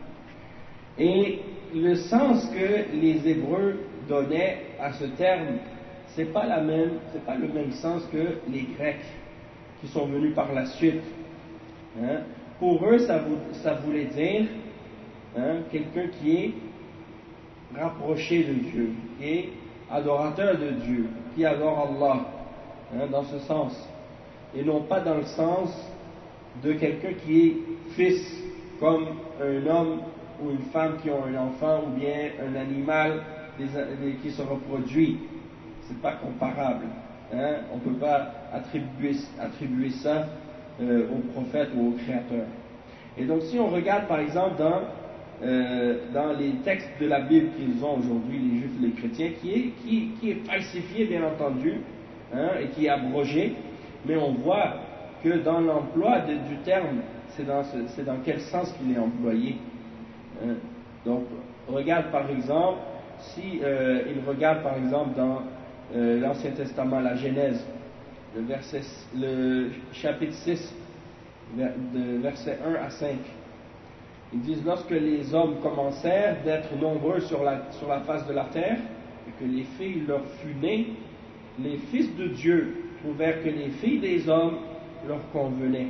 Et le sens que les Hébreux donnaient à ce terme, c'est pas la même, c'est pas le même sens que les Grecs qui sont venus par la suite. Hein? Pour eux, ça, ça voulait dire, hein, quelqu'un qui est rapproché de Dieu, qui est adorateur de Dieu, qui adore Allah, hein, dans ce sens, et non pas dans le sens de quelqu'un qui est fils, comme un homme ou une femme qui ont un enfant, ou bien un animal des, des, qui se reproduit. C'est pas comparable. Hein? On ne peut pas attribuer, attribuer ça euh, au prophète ou au créateur. Et donc si on regarde par exemple dans, euh, dans les textes de la Bible qu'ils ont aujourd'hui, les juifs et les chrétiens, qui est, qui, qui est falsifié bien entendu, hein, et qui est abrogé, mais on voit que dans l'emploi de, du terme, c'est dans, ce, c'est dans quel sens qu'il est employé. Hein? Donc regarde par exemple, si euh, il regarde par exemple dans euh, l'Ancien Testament, la Genèse, le, verset, le chapitre six, de versets un à cinq, ils disent: lorsque les hommes commencèrent d'être nombreux sur la, sur la face de la terre, et que les filles leur furent nées, les fils de Dieu trouvèrent que les filles des hommes leur convenaient.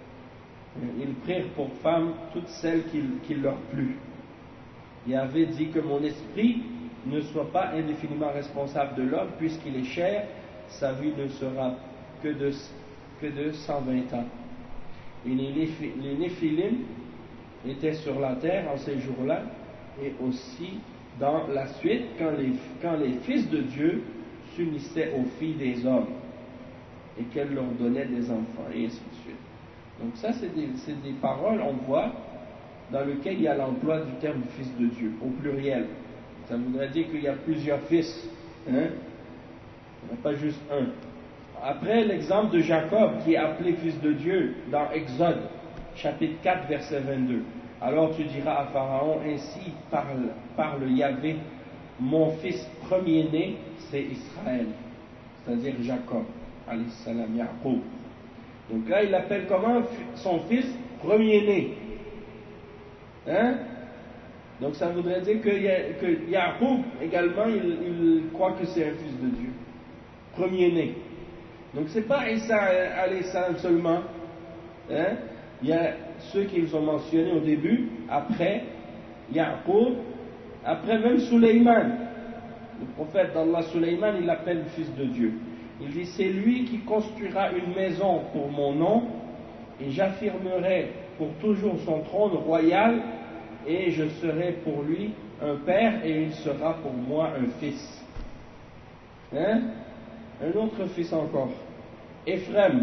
Ils prirent pour femmes toutes celles qui, qui leur plut. Yahvé dit que mon esprit ne soit pas indéfiniment responsable de l'homme, puisqu'il est cher, sa vie ne sera que de, que de cent vingt ans. Et les, les Néphilim étaient sur la terre en ces jours-là, et aussi dans la suite, quand les, quand les fils de Dieu s'unissaient aux filles des hommes, et qu'elles leur donnaient des enfants, et ainsi de suite. Donc ça, c'est des, c'est des paroles, on voit, dans lesquelles il y a l'emploi du terme fils de Dieu, au pluriel. Ça voudrait dire qu'il y a plusieurs fils, hein? Il n'y en a pas juste un. Après l'exemple de Jacob, qui est appelé fils de Dieu, dans Exode, chapitre quatre, verset vingt-deux. Alors tu diras à Pharaon: ainsi parle, parle Yahvé, mon fils premier-né, c'est Israël, c'est-à-dire Jacob, alayhi salam, Yaqub. Donc là, il appelle comment son fils premier-né? Hein? Donc ça voudrait dire que, que Yaqub également, il, il croit que c'est un fils de Dieu, premier-né. Donc c'est pas Isa alayhi salam seulement. Hein? Il y a ceux qu'ils ont mentionnés au début, après Yaqub, après même Sulayman. Le prophète d'Allah Sulayman, il l'appelle le fils de Dieu. Il dit: c'est lui qui construira une maison pour mon nom, et j'affirmerai pour toujours son trône royal, et je serai pour lui un père, et il sera pour moi un fils. Hein? Un autre fils encore. Éphrem,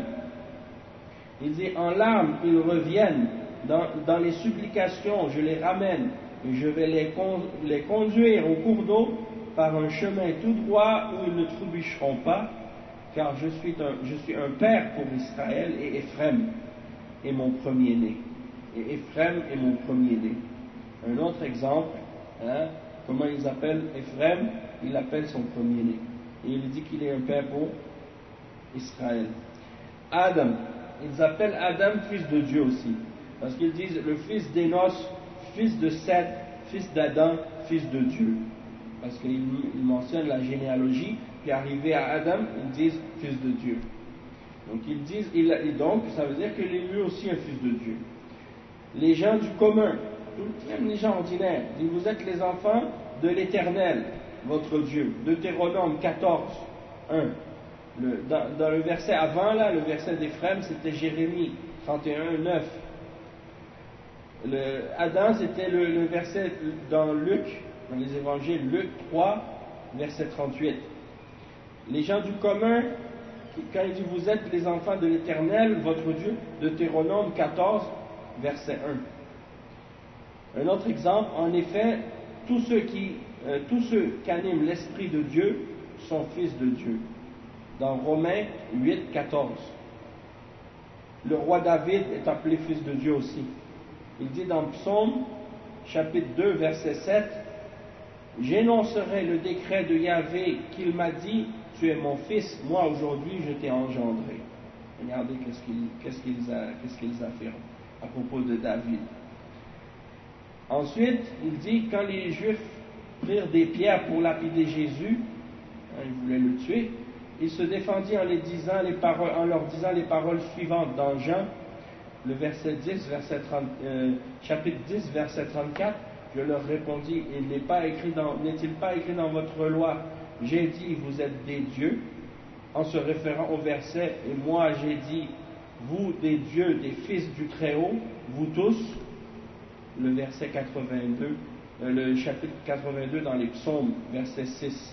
il dit, en larmes ils reviennent, dans, dans les supplications je les ramène, et je vais les, con, les conduire au cours d'eau par un chemin tout droit où ils ne trébucheront pas, car je suis un, je suis un père pour Israël, et Éphrem est mon premier-né. Et Éphrem est mon premier-né. Un autre exemple, hein, comment ils appellent Éphrem, il l'appelle son premier-né. Et il dit qu'il est un père pour Israël. Adam, ils appellent Adam fils de Dieu aussi, parce qu'ils disent le fils d'Énos, fils de Seth, fils d'Adam, fils de Dieu. Parce qu'ils mentionnent la généalogie, puis arrivé à Adam, ils disent fils de Dieu. Donc ils disent, il, donc ça veut dire qu'il est lui aussi un fils de Dieu. Les gens du commun, même les gens ordinaires, disent vous êtes les enfants de l'Éternel, votre Dieu. Deutéronome quatorze, un. Le, dans, dans le verset avant, là, le verset d'Éphrem, c'était Jérémie trente et un, neuf. Le, Adam, c'était le, le verset dans Luc, dans les évangiles, Luc trois, verset trente-huit. Les gens du commun, quand il dit vous êtes les enfants de l'Éternel, votre Dieu, Deutéronome quatorze, verset un. Un autre exemple, en effet, tous ceux qui, euh, tous ceux qu'anime l'Esprit de Dieu sont fils de Dieu. Dans Romains huit, quatorze. Le roi David est appelé fils de Dieu aussi. Il dit dans Psaume, chapitre deux, verset sept, « J'énoncerai le décret de Yahvé qu'il m'a dit, tu es mon fils, moi aujourd'hui je t'ai engendré. » Regardez qu'est-ce qu'ils, qu'est-ce qu'ils, a, qu'est-ce qu'ils affirment à propos de David. Ensuite, il dit, quand les Juifs prirent des pierres pour lapider Jésus, hein, ils voulaient le tuer, il se défendit en, les disant les paroles, en leur disant les paroles suivantes dans Jean, le verset dix, verset trente, euh, chapitre dix, verset trente-quatre. Je leur répondis, il n'est pas écrit dans, n'est-il pas écrit dans votre loi, j'ai dit, vous êtes des dieux, en se référant au verset, et moi j'ai dit, vous des dieux, des fils du Très-Haut, vous tous, le verset quatre-vingt-deux, euh, le chapitre quatre-vingt-deux dans les psaumes, verset six.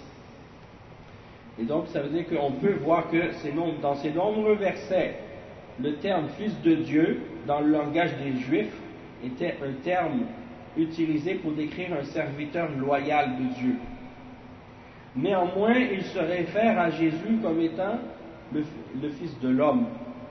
Et donc, ça veut dire qu'on peut voir que ces nombres, dans ces nombreux versets, le terme « fils de Dieu », dans le langage des Juifs, était un terme utilisé pour décrire un serviteur loyal de Dieu. Néanmoins, il se réfère à Jésus comme étant le, le Fils de l'homme.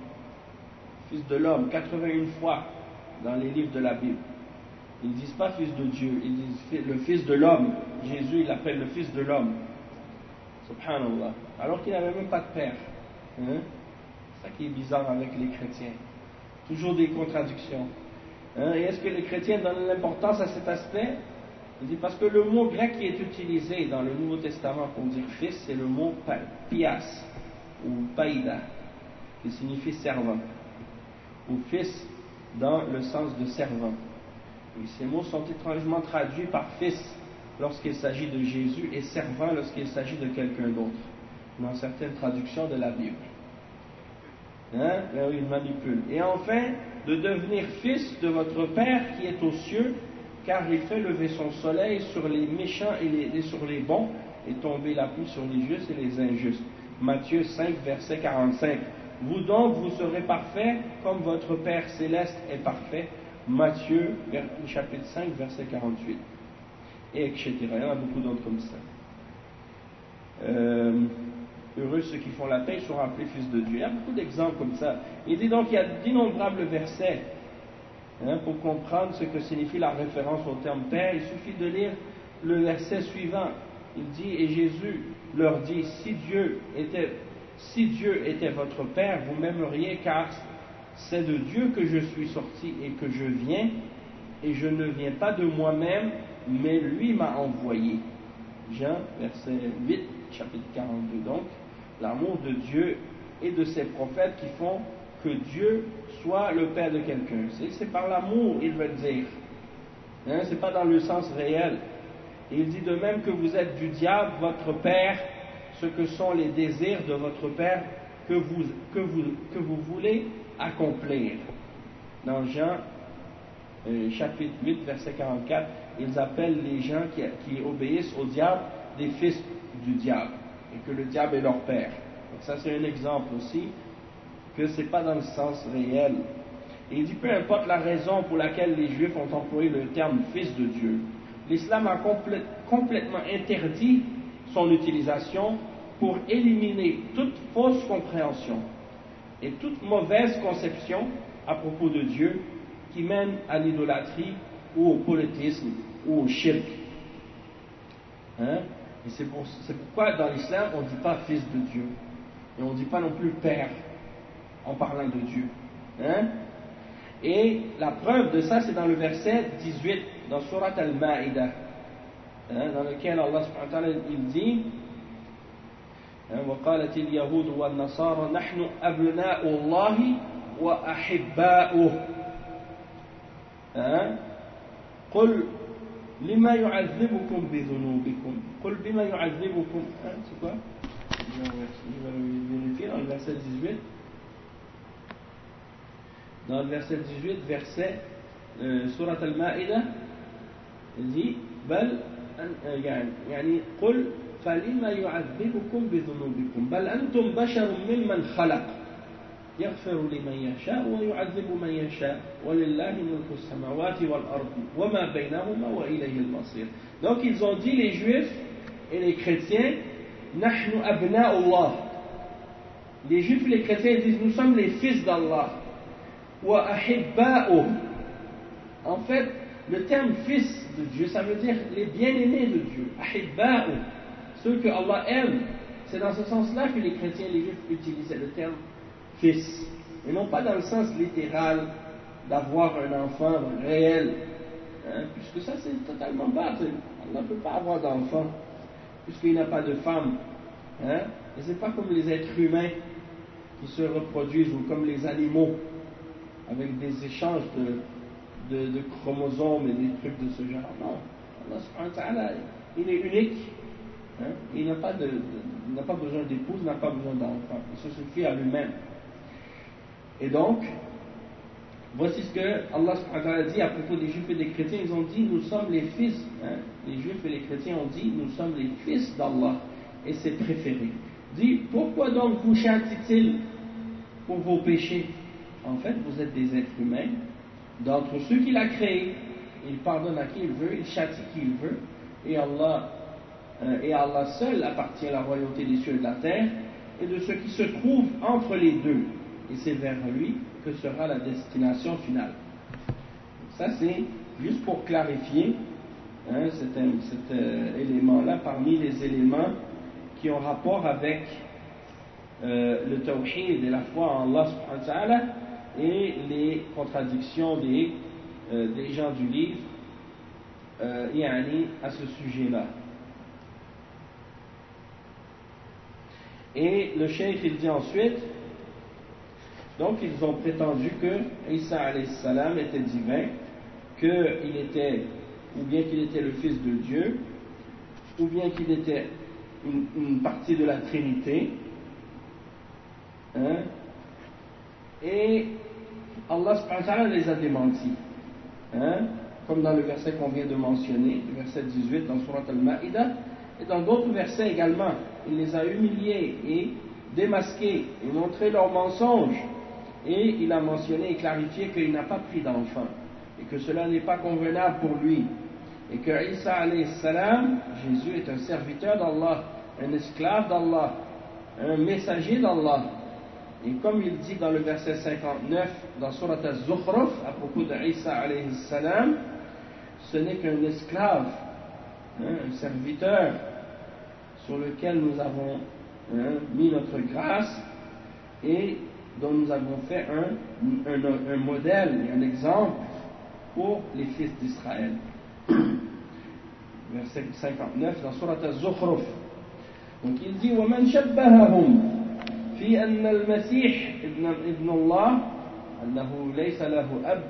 Fils de l'homme, quatre-vingt-une fois dans les livres de la Bible. Ils ne disent pas Fils de Dieu, ils disent le Fils de l'homme. Jésus, il l'appelle le Fils de l'homme. Subhanallah. Alors qu'il n'avait même pas de père. Hein? C'est ça qui est bizarre avec les chrétiens. Toujours des contradictions. Hein? Et est-ce que les chrétiens donnent l'importance à cet aspect? Il dit parce que le mot grec qui est utilisé dans le Nouveau Testament pour dire fils, c'est le mot pias ou païda, qui signifie servant, ou fils dans le sens de servant. Et ces mots sont étrangement traduits par fils lorsqu'il s'agit de Jésus et servant lorsqu'il s'agit de quelqu'un d'autre, dans certaines traductions de la Bible. Hein? Là où il manipule. Et enfin, de devenir fils de votre Père qui est aux cieux, car il fait lever son soleil sur les méchants et, les, et sur les bons, et tomber la pluie sur les justes et les injustes. Matthieu cinq, verset quarante-cinq. Vous donc, vous serez parfaits comme votre Père céleste est parfait. Matthieu, chapitre cinq, verset quarante-huit. Et et cetera. Il y en a beaucoup d'autres comme ça. Euh, heureux ceux qui font la paix seront appelés fils de Dieu. Il y a beaucoup d'exemples comme ça. Il dit donc qu'il y a d'innombrables versets. Hein, pour comprendre ce que signifie la référence au terme Père, il suffit de lire le verset suivant. Il dit, et Jésus leur dit, si Dieu était, si Dieu était votre Père, vous m'aimeriez, car c'est de Dieu que je suis sorti et que je viens, et je ne viens pas de moi-même, mais lui m'a envoyé. Jean, verset huit, chapitre quarante-deux. Donc, l'amour de Dieu et de ses prophètes qui font que Dieu soit le Père de quelqu'un. C'est, c'est par l'amour, il veut dire. Hein, c'est pas dans le sens réel. Et il dit de même que vous êtes du diable, votre Père, ce que sont les désirs de votre Père que vous, que vous, que vous voulez accomplir. dans Jean euh, chapitre huit, verset quarante-quatre, ils appellent les gens qui, qui obéissent au diable des fils du diable, et que le diable est leur père. Donc ça c'est un exemple aussi, que ce n'est pas dans le sens réel. Et il dit peu importe la raison pour laquelle les Juifs ont employé le terme fils de Dieu, l'islam a complè complètement interdit son utilisation pour éliminer toute fausse compréhension et toute mauvaise conception à propos de Dieu qui mène à l'idolâtrie ou au polythéisme ou au shirk. Hein? Et c'est pour, pourquoi dans l'islam on ne dit pas fils de Dieu et on ne dit pas non plus père en parlant de Dieu. Hein? Et la preuve de ça c'est dans le verset dix-huit dans Surat Al-Ma'idah, hein, dans lequel Allah subhanahu wa ta'ala il dit وقالت اليهود والنصارى نحن أبناء الله وأحباؤه قل لما يعذبكم بذنوبكم قل بما يعذبكم c'est quoi je vais vérifier dans le verset dix-huit dans le verset dix-huit verset euh, Surat Al-Ma'idah il dit بل يعني يعني قل فلما يعذبكم بذنوبكم بل أنتم بشر ممن خلق يغفر لمن يشاء ويعذب من يشاء ولله ملك السماوات والأرض وما بينهما وإليه المصير. Donc ils ont dit, les Juifs et les chrétiens, نحن أبناء الله. Les Juifs et les chrétiens disent nous sommes les fils d'Allah. وأحباؤه. En fait, le terme fils de Dieu, ça veut dire les bien-aimés de Dieu. أحباؤه. Ceux que Allah aime, c'est dans ce sens-là que les chrétiens et les juifs utilisaient le terme fils, et non pas dans le sens littéral d'avoir un enfant réel, hein, puisque ça c'est totalement bâti. Allah ne peut pas avoir d'enfant, puisqu'il n'a pas de femme, hein, et c'est pas comme les êtres humains qui se reproduisent, ou comme les animaux, avec des échanges de, de, de chromosomes et des trucs de ce genre. Non, Allah subhanahu wa ta'ala, il est unique. Hein? Il n'a pas, de, de, il n'a pas besoin d'épouse, il n'a pas besoin d'enfant, il se suffit à lui-même. Et donc, voici ce que Allah subhanahu wa ta'ala dit à propos des juifs et des chrétiens. Ils ont dit nous sommes les fils, hein? Les juifs et les chrétiens ont dit nous sommes les fils d'Allah et ses préférés. Dit pourquoi donc vous châtie-t-il pour vos péchés? En fait vous êtes des êtres humains, d'entre ceux qu'il a créés, il pardonne à qui il veut, il châtie qui il veut, et Allah et à Allah seul appartient la royauté des cieux et de la terre et de ce qui se trouve entre les deux, et c'est vers lui que sera la destination finale. Ça c'est juste pour clarifier, hein, cet, cet euh, élément-là parmi les éléments qui ont rapport avec euh, le tawhid et la foi en Allah subhanahu wa ta'ala et les contradictions des, euh, des gens du livre euh, yani, à ce sujet-là. Et le cheikh il dit ensuite, donc ils ont prétendu que Isa alayhi salam était divin, qu'il était, ou bien qu'il était le fils de Dieu, ou bien qu'il était une, une partie de la Trinité, hein? Et Allah subhanahu wa ta'ala les a démentis, hein? Comme dans le verset qu'on vient de mentionner, le verset dix-huit dans Surat Al-Ma'idah, et dans d'autres versets également. Il les a humiliés et démasqués et montré leurs mensonges, et il a mentionné et clarifié qu'il n'a pas pris d'enfant et que cela n'est pas convenable pour lui, et que Isa alayhi salam, Jésus, est un serviteur d'Allah, un esclave d'Allah, un messager d'Allah. Et comme il dit dans le verset cinquante-neuf dans Surat Az-Zukhruf à propos de Isa alayhi salam, ce n'est qu'un esclave, hein, un serviteur sur lequel nous avons, hein, mis notre grâce et dont nous avons fait un, un, un modèle et un exemple pour les fils d'Israël. Verset cinquante-neuf dans Surat Az-Zukhruf. Donc il dit وَمَنْ شَبَّهَهُمْ في أن المسيح ابن, ابن الله أنه ليس له أب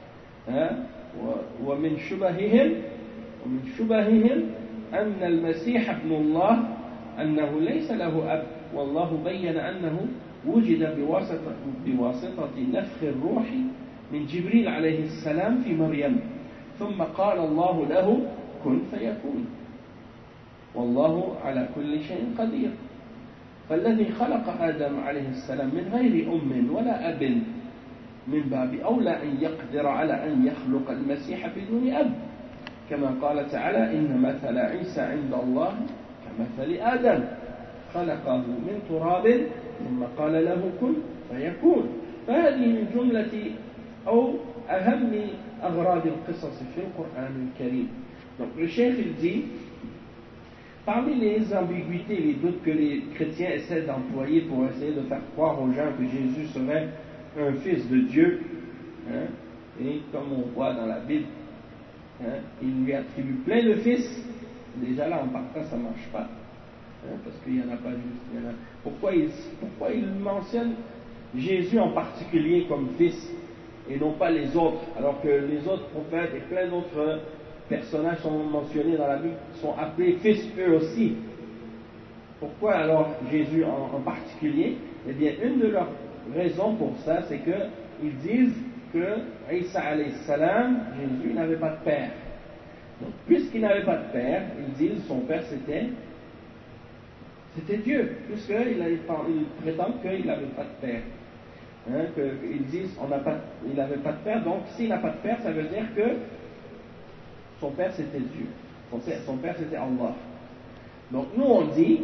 ومن شبههم ومن شبههم أن المسيح ابن الله أنه ليس له أب والله بين أنه وجد بواسطة, بواسطة نفخ الروح من جبريل عليه السلام في مريم ثم قال الله له كن فيكون والله على كل شيء قدير. فالذي خلق آدم عليه السلام من غير أم ولا أب من باب أولى أن يقدر على أن يخلق المسيح بدون أب، كما قال تعالى إن مثل عيسى عند الله كمثل آدم خلقه من تراب ثم قال له كن فيكون. فهذه من جملة أو أهم أغراض القصص في القرآن الكريم. Donc le cheikh il dit, parmi les ambiguïtés, les doutes que les chrétiens essaient d'employer pour essayer de faire croire aux gens que Jésus serait un fils de Dieu, hein, et comme on voit dans la Bible, hein, il lui attribue plein de fils. Déjà là en partant ça ne marche pas, hein, parce qu'il n'y en a pas juste. Il y en a. Pourquoi, il, pourquoi il mentionne Jésus en particulier comme fils et non pas les autres, alors que les autres prophètes et plein d'autres personnages sont mentionnés dans la Bible, sont appelés fils eux aussi? Pourquoi alors Jésus en, en particulier? Eh bien, une de leurs raisons pour ça, c'est qu'ils disent que Isa alayhi salam, Jésus n'avait pas de père. Donc, puisqu'il n'avait pas de père, ils disent son père c'était c'était Dieu, puisqu'ils ils prétendent qu'il n'avait pas de père. Hein, que, ils disent on n'a pas, il n'avait pas de père, donc s'il n'a pas de père, ça veut dire que son père c'était Dieu, son père, son père c'était Allah. Donc nous on dit,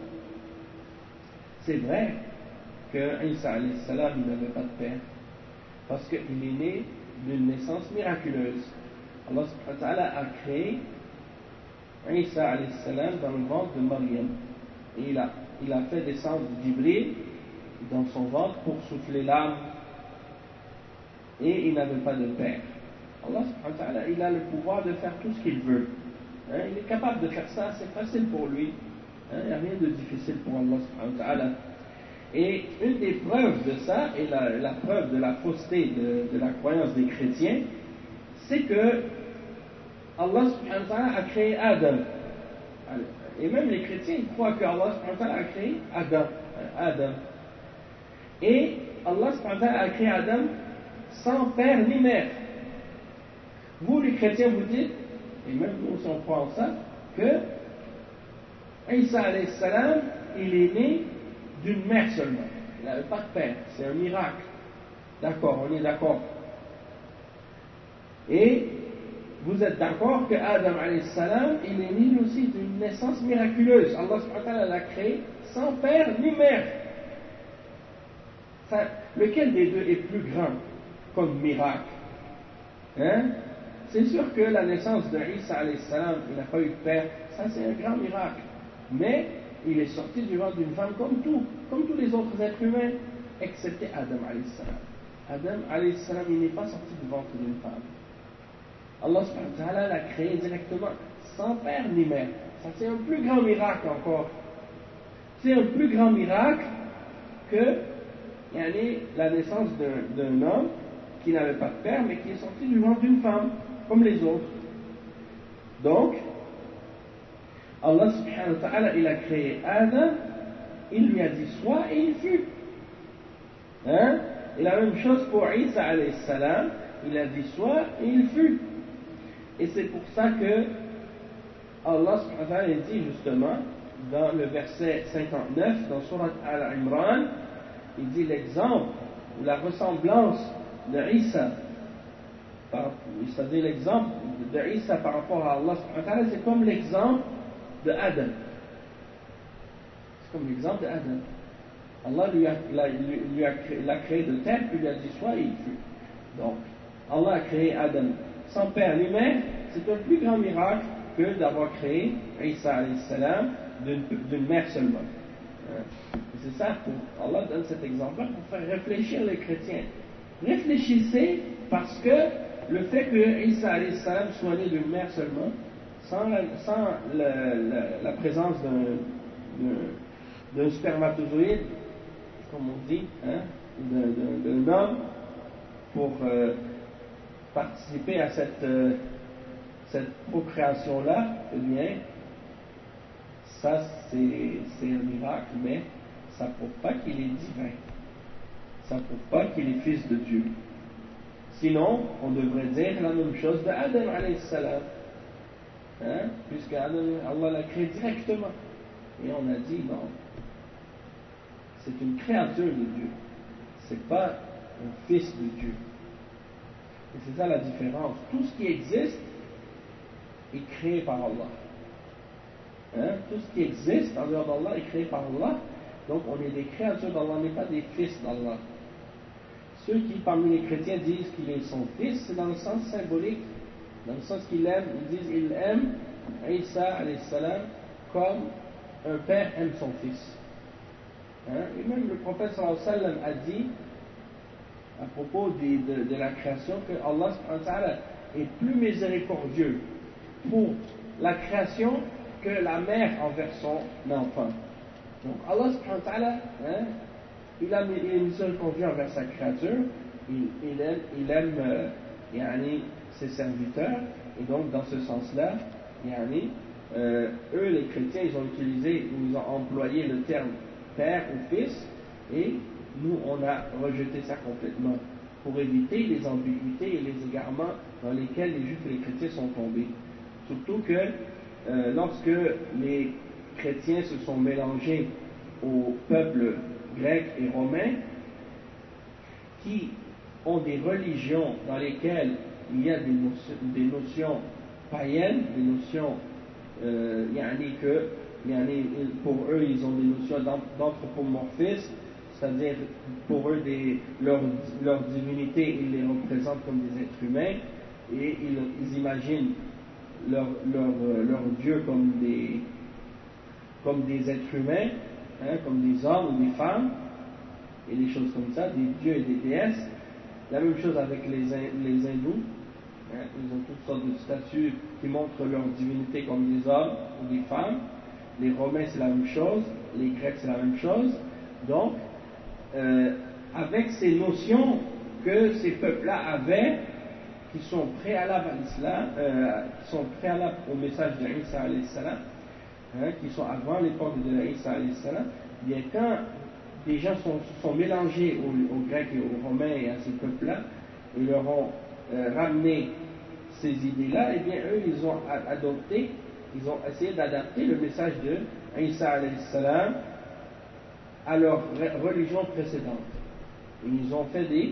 c'est vrai que Isa alayhi salam il n'avait pas de père, parce qu'il est né d'une naissance miraculeuse. Allah subhanahu wa ta'ala a créé Isa alayhi salam dans le ventre de Maryam, et il a, il a fait descendre Jibril dans son ventre pour souffler l'âme, et il n'avait pas de père. Allah subhanahu wa ta'ala, il a le pouvoir de faire tout ce qu'il veut, hein, il est capable de faire ça, c'est facile pour lui, hein, il n'y a rien de difficile pour Allah subhanahu wa ta'ala. Et une des preuves de ça, et la, la preuve de la fausseté de, de la croyance des chrétiens, c'est que Allah subhanahu wa ta'ala a créé Adam. Et même les chrétiens ils croient que Allah subhanahu wa ta'ala a créé Adam. Adam. Et Allah subhanahu wa ta'ala a créé Adam sans père ni mère. Vous les chrétiens vous dites, et même nous si on croit en ça, que Isa alayhi salam il est né d'une mère seulement. Il n'avait pas de père. C'est un miracle. D'accord, on est d'accord. Et vous êtes d'accord que Adam alayhi salam il est né aussi d'une naissance miraculeuse. Allah subhanahu wa ta'ala l'a créé sans père ni mère. Ça, lequel des deux est plus grand comme miracle, hein? C'est sûr que la naissance de Isa alayhi salam, il n'a pas eu de père, ça c'est un grand miracle. Mais il est sorti du ventre d'une femme comme tout, comme tous les autres êtres humains, excepté Adam alayhi salam. Adam alayhi salam, il n'est pas sorti du ventre d'une femme. Allah subhanahu wa ta'ala l'a créé directement, sans père ni mère. Ça c'est un plus grand miracle encore. C'est un plus grand miracle que yani, la naissance d'un, d'un homme qui n'avait pas de père, mais qui est sorti du ventre d'une femme, comme les autres. Donc, Allah subhanahu wa ta'ala, il a créé Adam, il lui a dit sois et il fut. Hein? Et la même chose pour Isa alayhi salam, il a dit sois et il fut. Et c'est pour ça que Allah subhanahu wa ta'ala dit justement, dans le verset cinquante-neuf, dans Surat Al-Imran, il dit l'exemple, ou la ressemblance de Isa, c'est-à-dire l'exemple de Isa par rapport à Allah subhanahu wa ta'ala, c'est comme l'exemple de Adam. C'est comme l'exemple de Adam. Allah lui a, il a, lui a créé, l'a créé de terre, puis lui a dit sois et il fut. Donc, Allah a créé Adam sans père ni mère, c'est un plus grand miracle que d'avoir créé Isa alayhi salam d'une, d'une mère seulement. Et c'est ça, pour, Allah donne cet exemple-là pour faire réfléchir les chrétiens. Réfléchissez parce que le fait que Isa alayhi salam soit né d'une mère seulement, sans la, sans la, la, la présence d'un, d'un, d'un spermatozoïde, comme on dit, hein, d'un, d'un homme, pour euh, participer à cette, euh, cette procréation-là, eh bien, ça c'est, c'est un miracle, mais ça ne prouve pas qu'il est divin. Ça ne prouve pas qu'il est fils de Dieu. Sinon, on devrait dire la même chose de Adam alayhi salam. Hein? Puisque Adam, Allah l'a créé directement. Et on a dit non. C'est une créature de Dieu. C'est pas un fils de Dieu. Et c'est ça la différence. Tout ce qui existe est créé par Allah. Hein? Tout ce qui existe en dehors d'Allah est créé par Allah. Donc on est des créatures d'Allah, on n'est pas des fils d'Allah. Ceux qui parmi les chrétiens disent qu'il est son fils, c'est dans le sens symbolique, dans le sens qu'ils aiment, ils disent qu'ils aiment Isa alayhi salam comme un père aime son fils. Hein? Et même le prophète sallallahu alayhi wa sallam a dit à propos de, de, de la création que Allah subhanahu wa ta'ala est plus miséricordieux pour la création que la mère envers son enfant. Donc Allah subhanahu wa ta'ala, hein, il, a, il est miséricordieux envers sa créature, il, il aime, il aime euh, yani, ses serviteurs, et donc dans ce sens-là, yani, euh, eux les chrétiens, ils ont utilisé, ils ont employé le terme père ou fils, et nous on a rejeté ça complètement, pour éviter les ambiguïtés et les égarements dans lesquels les juifs et les chrétiens sont tombés. Surtout que euh, lorsque les chrétiens se sont mélangés au peuple grec et romain, qui ont des religions dans lesquelles il y a des notions, des notions païennes, des notions euh, yani que, yani, pour eux ils ont des notions d'anthropomorphisme, c'est-à-dire pour eux des, leur, leur divinité, ils les représentent comme des êtres humains et ils, ils imaginent leur, leur, leur Dieu comme des, comme des êtres humains, hein, comme des hommes ou des femmes, et des choses comme ça, des dieux et des déesses. La même chose avec les, les hindous, hein, ils ont toutes sortes de statues qui montrent leur divinité comme des hommes ou des femmes. Les Romains c'est la même chose, les Grecs c'est la même chose. Donc, euh, avec ces notions que ces peuples-là avaient, qui sont préalables à l'islam, euh, qui sont préalables au message de Isa alayhi salam, hein, qui sont avant l'époque de Isa alayhi salam, bien quand des gens sont, sont mélangés aux, aux Grecs et aux Romains et à ces peuples-là, et leur ont euh, ramené ces idées-là, et bien eux ils ont adopté, ils ont essayé d'adapter le message de Isa alayhi salam à leur religion précédente. Et ils ont fait des,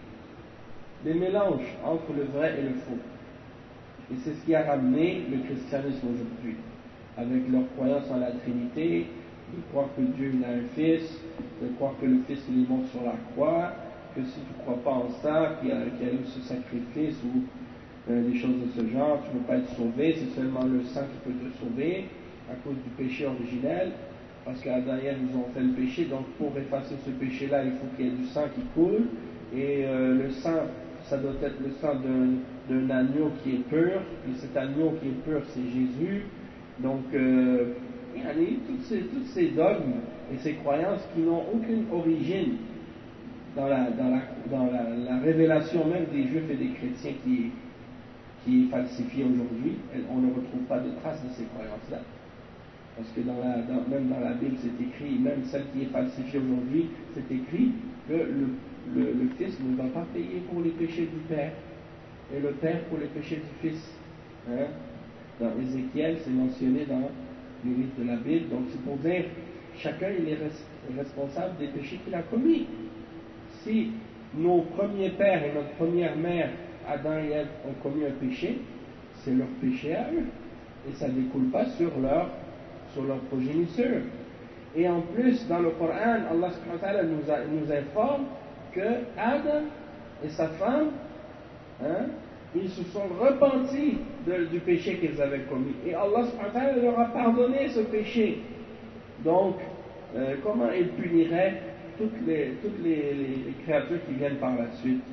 des mélanges entre le vrai et le faux. Et c'est ce qui a ramené le christianisme aujourd'hui, avec leur croyance en la Trinité, de croire que Dieu il a un fils, de croire que le fils il est mort sur la croix, que si tu ne crois pas en ça, qu'il y a, qu'il y a eu ce sacrifice ou euh, des choses de ce genre, tu ne peux pas être sauvé, c'est seulement le sang qui peut te sauver à cause du péché originel. Parce qu'Adam et Ève ils ont fait le péché, donc pour effacer ce péché-là, il faut qu'il y ait du sang qui coule, et euh, le sang, ça doit être le sang d'un, d'un agneau qui est pur, et cet agneau qui est pur, c'est Jésus. Donc, euh, il y a toutes ces, toutes ces dogmes et ces croyances qui n'ont aucune origine dans la, dans la, dans la, la révélation même des Juifs et des chrétiens qui, qui est falsifiée aujourd'hui. On ne retrouve pas de traces de ces croyances-là. Parce que dans la, dans, même dans la Bible, c'est écrit, même celle qui est falsifiée aujourd'hui, c'est écrit que le, le, le Fils ne va pas payer pour les péchés du Père, et le Père pour les péchés du Fils. Hein? Dans Ézéchiel, c'est mentionné dans les livres de la Bible, donc c'est pour dire, chacun il est res, responsable des péchés qu'il a commis. Si nos premiers pères et notre première mère, Adam et Ève, ont commis un péché, c'est leur péché à eux, et ça ne découle pas sur leur sur leur progéniture. Et en plus, dans le Coran, Allah subhanahu wa ta'ala nous, a, nous informe que Adam et sa femme, hein, ils se sont repentis de, du péché qu'ils avaient commis. Et Allah subhanahu wa ta'ala leur a pardonné ce péché. Donc, euh, comment il punirait toutes, les, toutes les, les, les créatures qui viennent par la suite?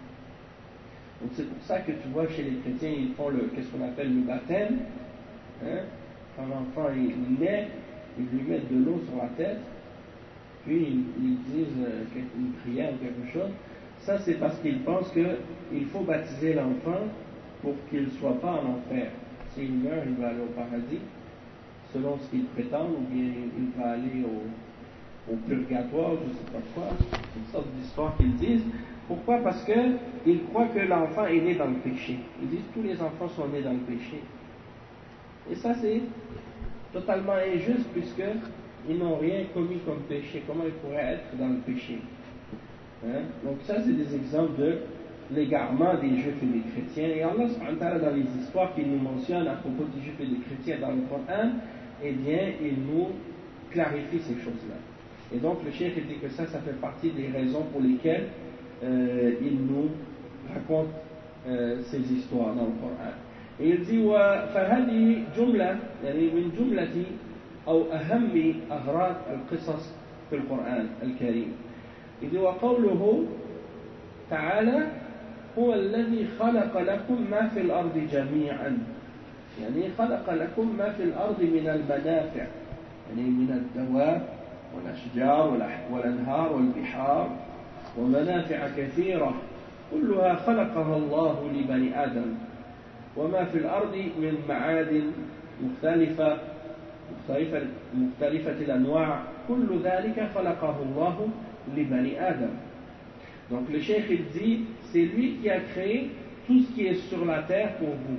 Donc c'est pour ça que tu vois chez les chrétiens, ils font le, qu'est-ce qu'on appelle le baptême. Hein? Quand l'enfant il naît, ils lui mettent de l'eau sur la tête, puis ils, ils disent euh, une prière ou quelque chose. Ça, c'est parce qu'ils pensent qu'il faut baptiser l'enfant pour qu'il ne soit pas en enfer. S'il meurt, il va aller au paradis, selon ce qu'ils prétendent, ou bien il va aller au, au purgatoire, je ne sais pas quoi, toutes sortes d'histoires qu'ils disent. Pourquoi? Parce qu'ils croient que l'enfant est né dans le péché. Ils disent que tous les enfants sont nés dans le péché. Et ça, c'est totalement injuste, puisqu'ils n'ont rien commis comme péché. Comment ils pourraient être dans le péché? Hein? Donc ça, c'est des exemples de l'égarement des juifs et des chrétiens. Et Allah subhanahu wa ta'ala, dans les histoires qu'il nous mentionne à propos des juifs et des chrétiens dans le Coran, eh bien, il nous clarifie ces choses-là. Et donc le cheikh dit que ça, ça fait partie des raisons pour lesquelles euh, il nous raconte euh, ces histoires dans le Coran. Et il dit فهذه جملة يعني من جملة أو أهم أغراض القصص في القرآن الكريم. il dit وقوله تعالى هو الذي خلق لكم ما في الأرض جميعا يعني خلق لكم ما في الأرض من المنافع يعني من الدواب والأشجار والأنهار والبحار ومنافع كثيرة كلها خلقها الله لبني آدم وما في الأرض من معادن مختلفة مختلفة, مختلفة الأنواع كل ذلك خلقه الله لبني آدم. Donc le cheikh il dit, c'est lui qui a créé tout ce qui est sur la terre pour vous.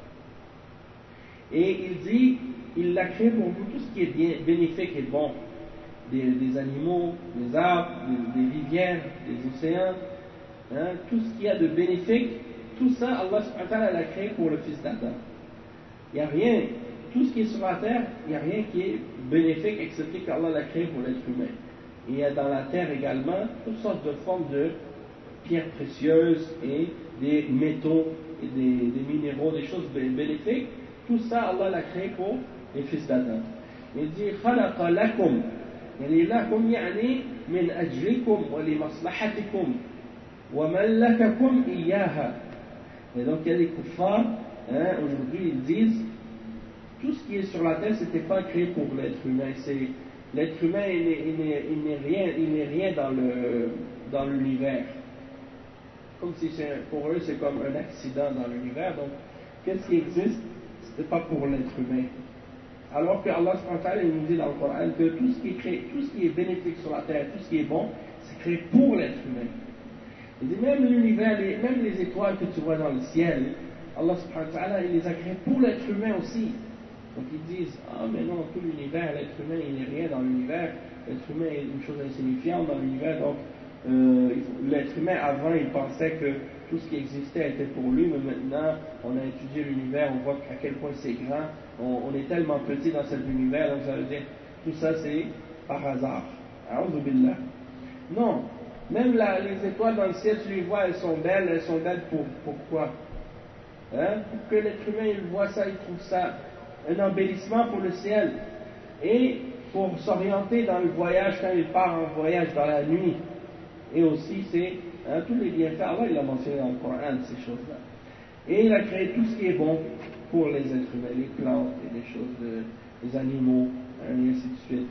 Et il dit, il l'a créé pour vous tout ce qui est bien, bénéfique et bon. Des, des animaux, des arbres, des, des rivières, des océans, hein, tout ce qu'il y a de bénéfique, tout ça, Allah subhanahu wa ta'ala l'a créé pour le fils d'Adam. Il n'y a rien, tout ce qui est sur la terre, il n'y a rien qui est bénéfique excepté qu'Allah l'a créé pour l'être humain. Et il y a dans la terre également toutes sortes de formes de pierres précieuses et des métaux et des, des minéraux, des choses bénéfiques. Tout ça, Allah l'a créé pour les fils d'Adam. Il dit خلق لكم يعني لكم يعني من أجلكم ولمصلحتكم وملككم إياها. Et donc il y a des kuffars, hein, aujourd'hui ils disent tout ce qui est sur la terre c'était pas créé pour l'être humain. C'est, l'être humain il n'est, il n'est, il n'est rien, il n'est rien dans, le, dans l'univers. Comme si c'est, pour eux c'est comme un accident dans l'univers. Donc qu'est-ce qui existe? C'était pas pour l'être humain. Alors que Allah subhanahu wa ta'ala nous dit dans le Coran que tout ce qui est créé, tout ce qui est bénéfique sur la terre, tout ce qui est bon, c'est créé pour l'être humain. Il dit même l'univers, les, même les étoiles que tu vois dans le ciel, Allah subhanahu wa ta'ala il les a créées pour l'être humain aussi. Donc ils disent, ah mais non, tout l'univers, l'être humain il n'est rien dans l'univers, l'être humain est une chose insignifiante dans l'univers, donc euh, l'être humain avant il pensait que tout ce qui existait était pour lui, mais maintenant on a étudié l'univers, on voit à quel point c'est grand, on, on est tellement petit dans cet univers, donc ça veut dire tout ça c'est par hasard. A'udhu billah. Non, même la, les étoiles dans le ciel, tu les vois, elles sont belles, elles sont belles pour pourquoi? Hein? Pour que l'être humain il voit ça, il trouve ça un embellissement pour le ciel et pour s'orienter dans le voyage quand il part en voyage dans la nuit. Et aussi c'est hein, tous les bienfaits, Allah il a mentionné dans le Coran ces choses-là. Et il a créé tout ce qui est bon pour les êtres humains, les plantes et les choses, de, les animaux, hein, et ainsi de suite.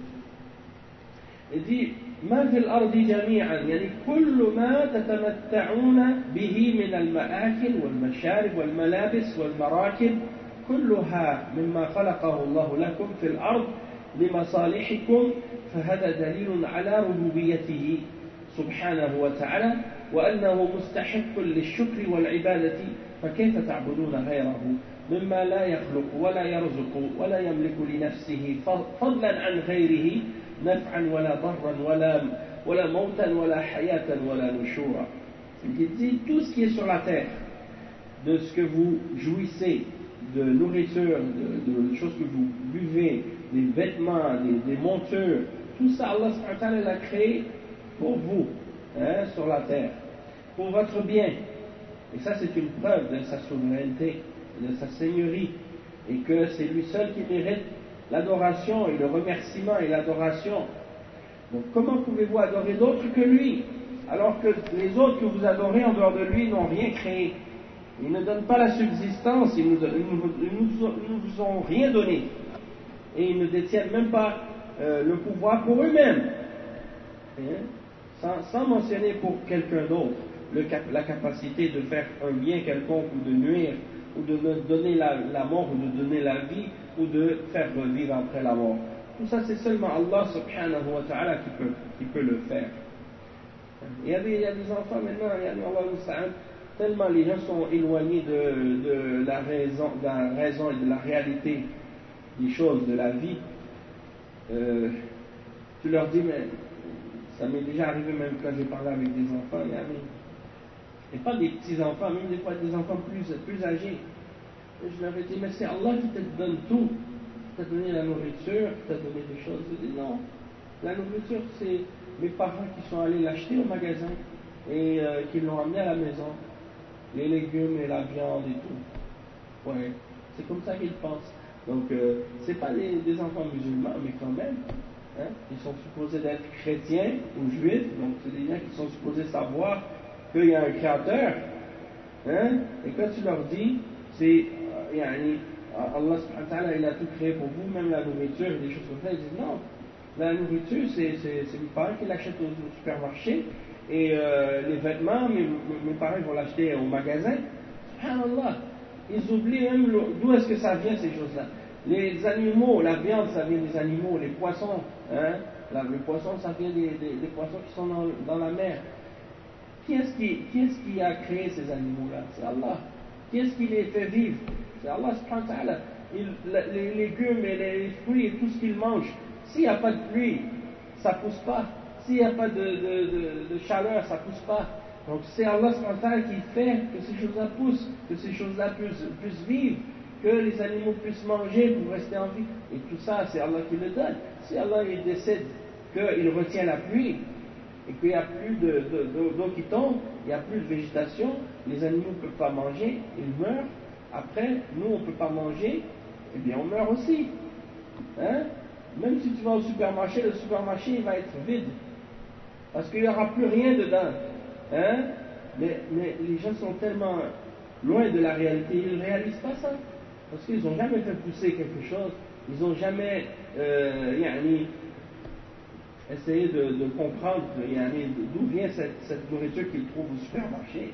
Il dit ما في الأرض جميعا يعني كل ما تتمتعون به من المآكل والمشارب والملابس والمراكب كلها مما خلقه الله لكم في الأرض لمصالحكم فهذا دليل على ربوبيته سبحانه وتعالى وأنه مستحق للشكر والعبادة فكيف تعبدون غيره مما لا يخلق ولا يرزق ولا يملك لنفسه فضلا عن غيره نفعا ولا ضرا ولا ولا موتا ولا حياة ولا نشورا. Il dit tout ce qui est sur la terre, de ce que vous jouissez, de nourriture, de, de choses que vous buvez, des vêtements, des, des montures, tout ça Allah subhanahu wa ta'ala l'a créé pour vous, hein, sur la terre, pour votre bien. Et ça c'est une preuve de sa souveraineté, de sa seigneurie, et que c'est lui seul qui mérite l'adoration et le remerciement et l'adoration. Donc comment pouvez-vous adorer d'autres que lui, alors que les autres que vous adorez en dehors de lui n'ont rien créé? Ils ne donnent pas la subsistance, ils ne nous, nous, nous, nous ont rien donné. Et ils ne détiennent même pas euh, le pouvoir pour eux-mêmes. Hein? Sans, sans mentionner pour quelqu'un d'autre le, la capacité de faire un bien quelconque ou de nuire, ou de donner la, la mort, ou de donner la vie, ou de faire revivre après la mort. Tout ça, c'est seulement Allah subhanahu wa ta'ala qui peut, qui peut le faire. Il y, a des, il y a des enfants maintenant, il y a, Allah, tellement les gens sont éloignés de, de, la raison, de la raison et de la réalité des choses, de la vie. Euh, tu leur dis, mais ça m'est déjà arrivé même quand j'ai parlé avec des enfants, il y a, et pas des petits enfants, même des fois des enfants plus, plus âgés. Et je leur ai dit, mais c'est Allah qui te donne tout. Qui t'a donné la nourriture, qui t'a donné des choses. Je dis non, la nourriture c'est mes parents qui sont allés l'acheter au magasin et euh, qui l'ont amené à la maison. Les légumes et la viande et tout. Ouais, c'est comme ça qu'ils pensent. Donc, euh, c'est pas des, des enfants musulmans, mais quand même, hein, ils sont supposés d'être chrétiens ou juifs, donc c'est des gens qui sont supposés savoir qu'il y a un créateur. Hein, et quand tu leur dis, c'est, euh, yani, Allah subhanahu wa ta'ala, il a tout créé pour vous, même la nourriture et des choses comme ça, ils disent non. La nourriture, c'est, c'est, c'est mes parents qui l'achètent au, au supermarché, et euh, les vêtements, mes, mes parents vont l'acheter au magasin. Subhanallah, ils oublient même d'où est-ce que ça vient ces choses-là. Les animaux, la viande, ça vient des animaux, les poissons, hein, la, les poissons, ça vient des, des, des poissons qui sont dans, dans la mer. Qui est-ce qui, qui est-ce qui a créé ces animaux-là? C'est Allah. Qui est-ce qui les fait vivre? C'est Allah subhanahu wa ta'ala. Les légumes et les fruits et tout ce qu'ils mangent, s'il n'y a pas de pluie, ça ne pousse pas. S'il n'y a pas de, de, de, de chaleur, ça ne pousse pas. Donc c'est Allah subhanahu wa ta'ala qui fait que ces choses-là poussent, que ces choses-là puissent, puissent vivre, que les animaux puissent manger pour rester en vie. Et tout ça, c'est Allah qui le donne. Si Allah il décide qu'il retient la pluie, et qu'il n'y a plus de, de, de, d'eau qui tombe, il n'y a plus de végétation, les animaux ne peuvent pas manger, ils meurent. Après, nous, on ne peut pas manger, eh bien, on meurt aussi. Hein? Même si tu vas au supermarché, le supermarché il va être vide, parce qu'il n'y aura plus rien dedans. Hein? Mais, mais les gens sont tellement loin de la réalité, ils ne réalisent pas ça, parce qu'ils n'ont jamais fait pousser quelque chose, ils n'ont jamais euh, yani, essayer de, de comprendre d'où vient cette, cette nourriture qu'ils trouvent au supermarché.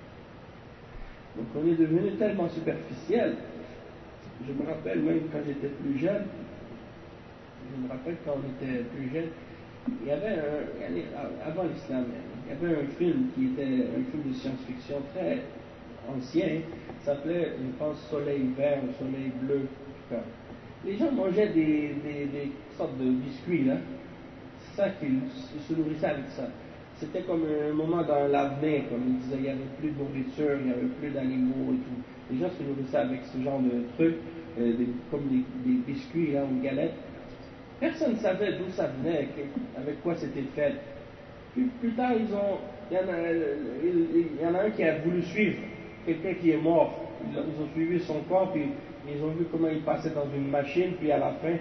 Donc on est devenu tellement superficiel. Je me rappelle même quand j'étais plus jeune, je me rappelle quand on était plus jeune, il y avait un, avant l'islam, il y avait un film qui était un film de science-fiction très ancien, qui s'appelait, je pense, Soleil vert ou Soleil bleu. En tout cas. Les gens mangeaient des, des, des sortes de biscuits là. Ça qu'ils se nourrissaient avec ça. C'était comme un moment dans l'avenir, comme ils disaient, il n'y avait plus de nourriture, il n'y avait plus d'animaux et tout. Les gens se nourrissaient avec ce genre de trucs, euh, des, comme des, des biscuits là, ou galettes. Personne ne savait d'où ça venait, avec quoi c'était fait. Puis plus tard, ils ont, il y en a, il, il y en a un qui a voulu suivre quelqu'un qui est mort. Ils, ils ont suivi son corps, puis ils ont vu comment il passait dans une machine, puis à la fin,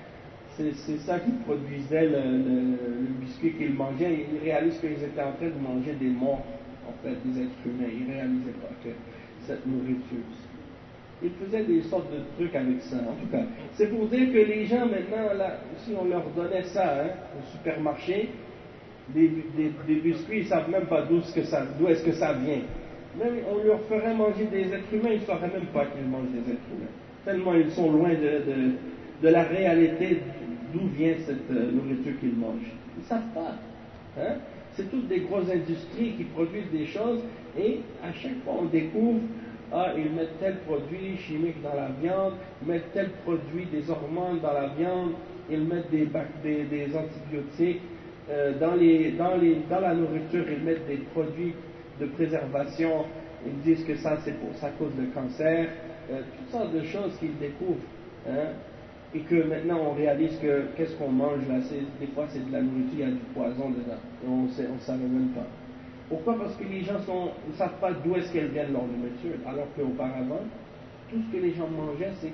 c'est ça qui produisait le, le, le biscuit qu'ils mangeaient. Ils réalisent qu'ils étaient en train de manger des morts, en fait, des êtres humains. Ils ne réalisaient pas que cette nourriture. Ils faisaient des sortes de trucs avec ça. En tout cas, c'est pour dire que les gens maintenant, là, si on leur donnait ça hein, au supermarché, des, des, des biscuits, ils ne savent même pas d'où est-ce que ça, d'où est-ce que ça vient. Même on leur ferait manger des êtres humains, ils ne sauraient même pas qu'ils mangent des êtres humains. Tellement ils sont loin de, de, de la réalité d'où vient cette euh, nourriture qu'ils mangent. Ils ne savent pas. Hein? C'est toutes des grosses industries qui produisent des choses et à chaque fois on découvre, ah, ils mettent tel produit chimique dans la viande, ils mettent tel produit, des hormones dans la viande, ils mettent des, des, des antibiotiques, euh, dans, les, dans, les, dans la nourriture ils mettent des produits de préservation, ils disent que ça c'est pour ça cause le cancer, euh, toutes sortes de choses qu'ils découvrent. Hein? Et que maintenant on réalise que qu'est-ce qu'on mange là, des fois c'est de la nourriture, il y a du poison dedans, et on ne savait même pas. Pourquoi? Parce que les gens sont, ne savent pas d'où est-ce qu'elle vient leur nourriture, alors qu'auparavant, tout ce que les gens mangeaient, c'est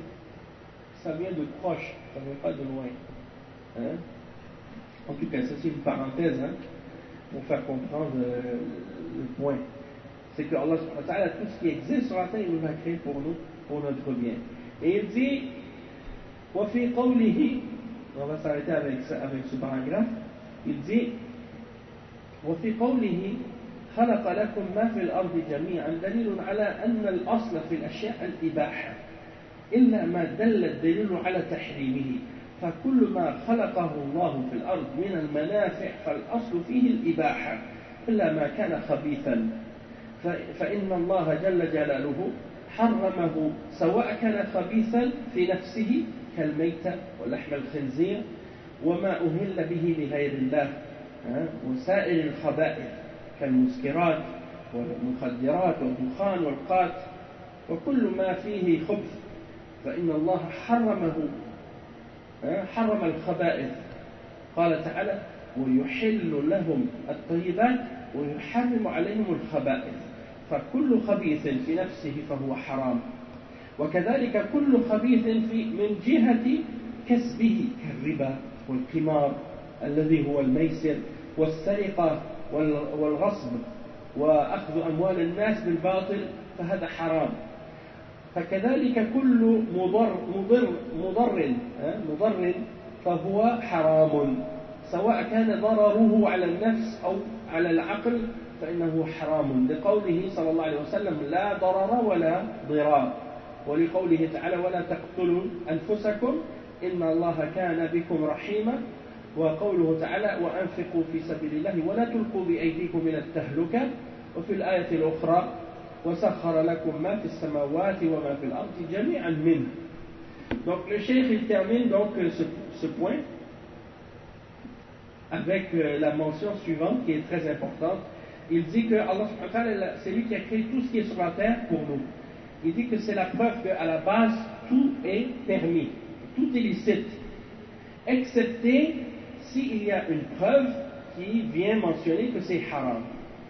ça vient de proche, ça ne vient pas de loin. Hein? En tout cas, ça c'est une parenthèse, hein, pour faire comprendre euh, le point. C'est que Allah subhanahu wa ta'ala, tout ce qui existe sur la terre, il nous a créé pour nous, pour notre bien. Et il dit, وفي قوله, on va s'arrêter avec, avec ce paragraphe, il dit وفي قوله خلق لكم ما في الأرض جميعا دليل على أن الأصل في الأشياء الإباحة إلا ما دل الدليل على تحريمه فكل ما خلقه الله في الأرض من المنافع فالأصل فيه الإباحة إلا ما كان خبيثا فإن الله جل جلاله حرمه سواء كان خبيثا في نفسه كالميتة ولحم الخنزير وما أهل به لغير الله وسائر الخبائث كالمسكرات والمخدرات والدخان والقات وكل ما فيه خبث فإن الله حرمه حرم الخبائث قال تعالى ويحل لهم الطيبات ويحرم عليهم الخبائث فكل خبيث في نفسه فهو حرام وكذلك كل خبيث في من جهة كسبه كالربا والقمار الذي هو الميسر والسرقة والغصب وأخذ أموال الناس بالباطل فهذا حرام فكذلك كل مضر مضر مضر مضر فهو حرام سواء كان ضرره على النفس أو على العقل فإنه حرام لقوله صلى الله عليه وسلم لا ضرر ولا ضرار ولقوله تعالى ولا تقتلوا أنفسكم إن الله كان بكم رحيما وقوله تعالى وأنفقوا في سبيل الله ولا تلقوا بأيديكم من التهلكة وفي الآية الأخرى وسخر لكم ما في السماوات وما في الأرض جميعا منه. Donc le cheikh il termine donc ce, ce point avec la mention suivante qui est très importante. Il dit que Allah subhanahu wa ta'ala c'est lui qui a créé tout ce qui est sur la terre pour nous. Il dit que c'est la preuve qu'à la base tout est permis, tout est licite, excepté s'il y a une preuve qui vient mentionner que c'est haram.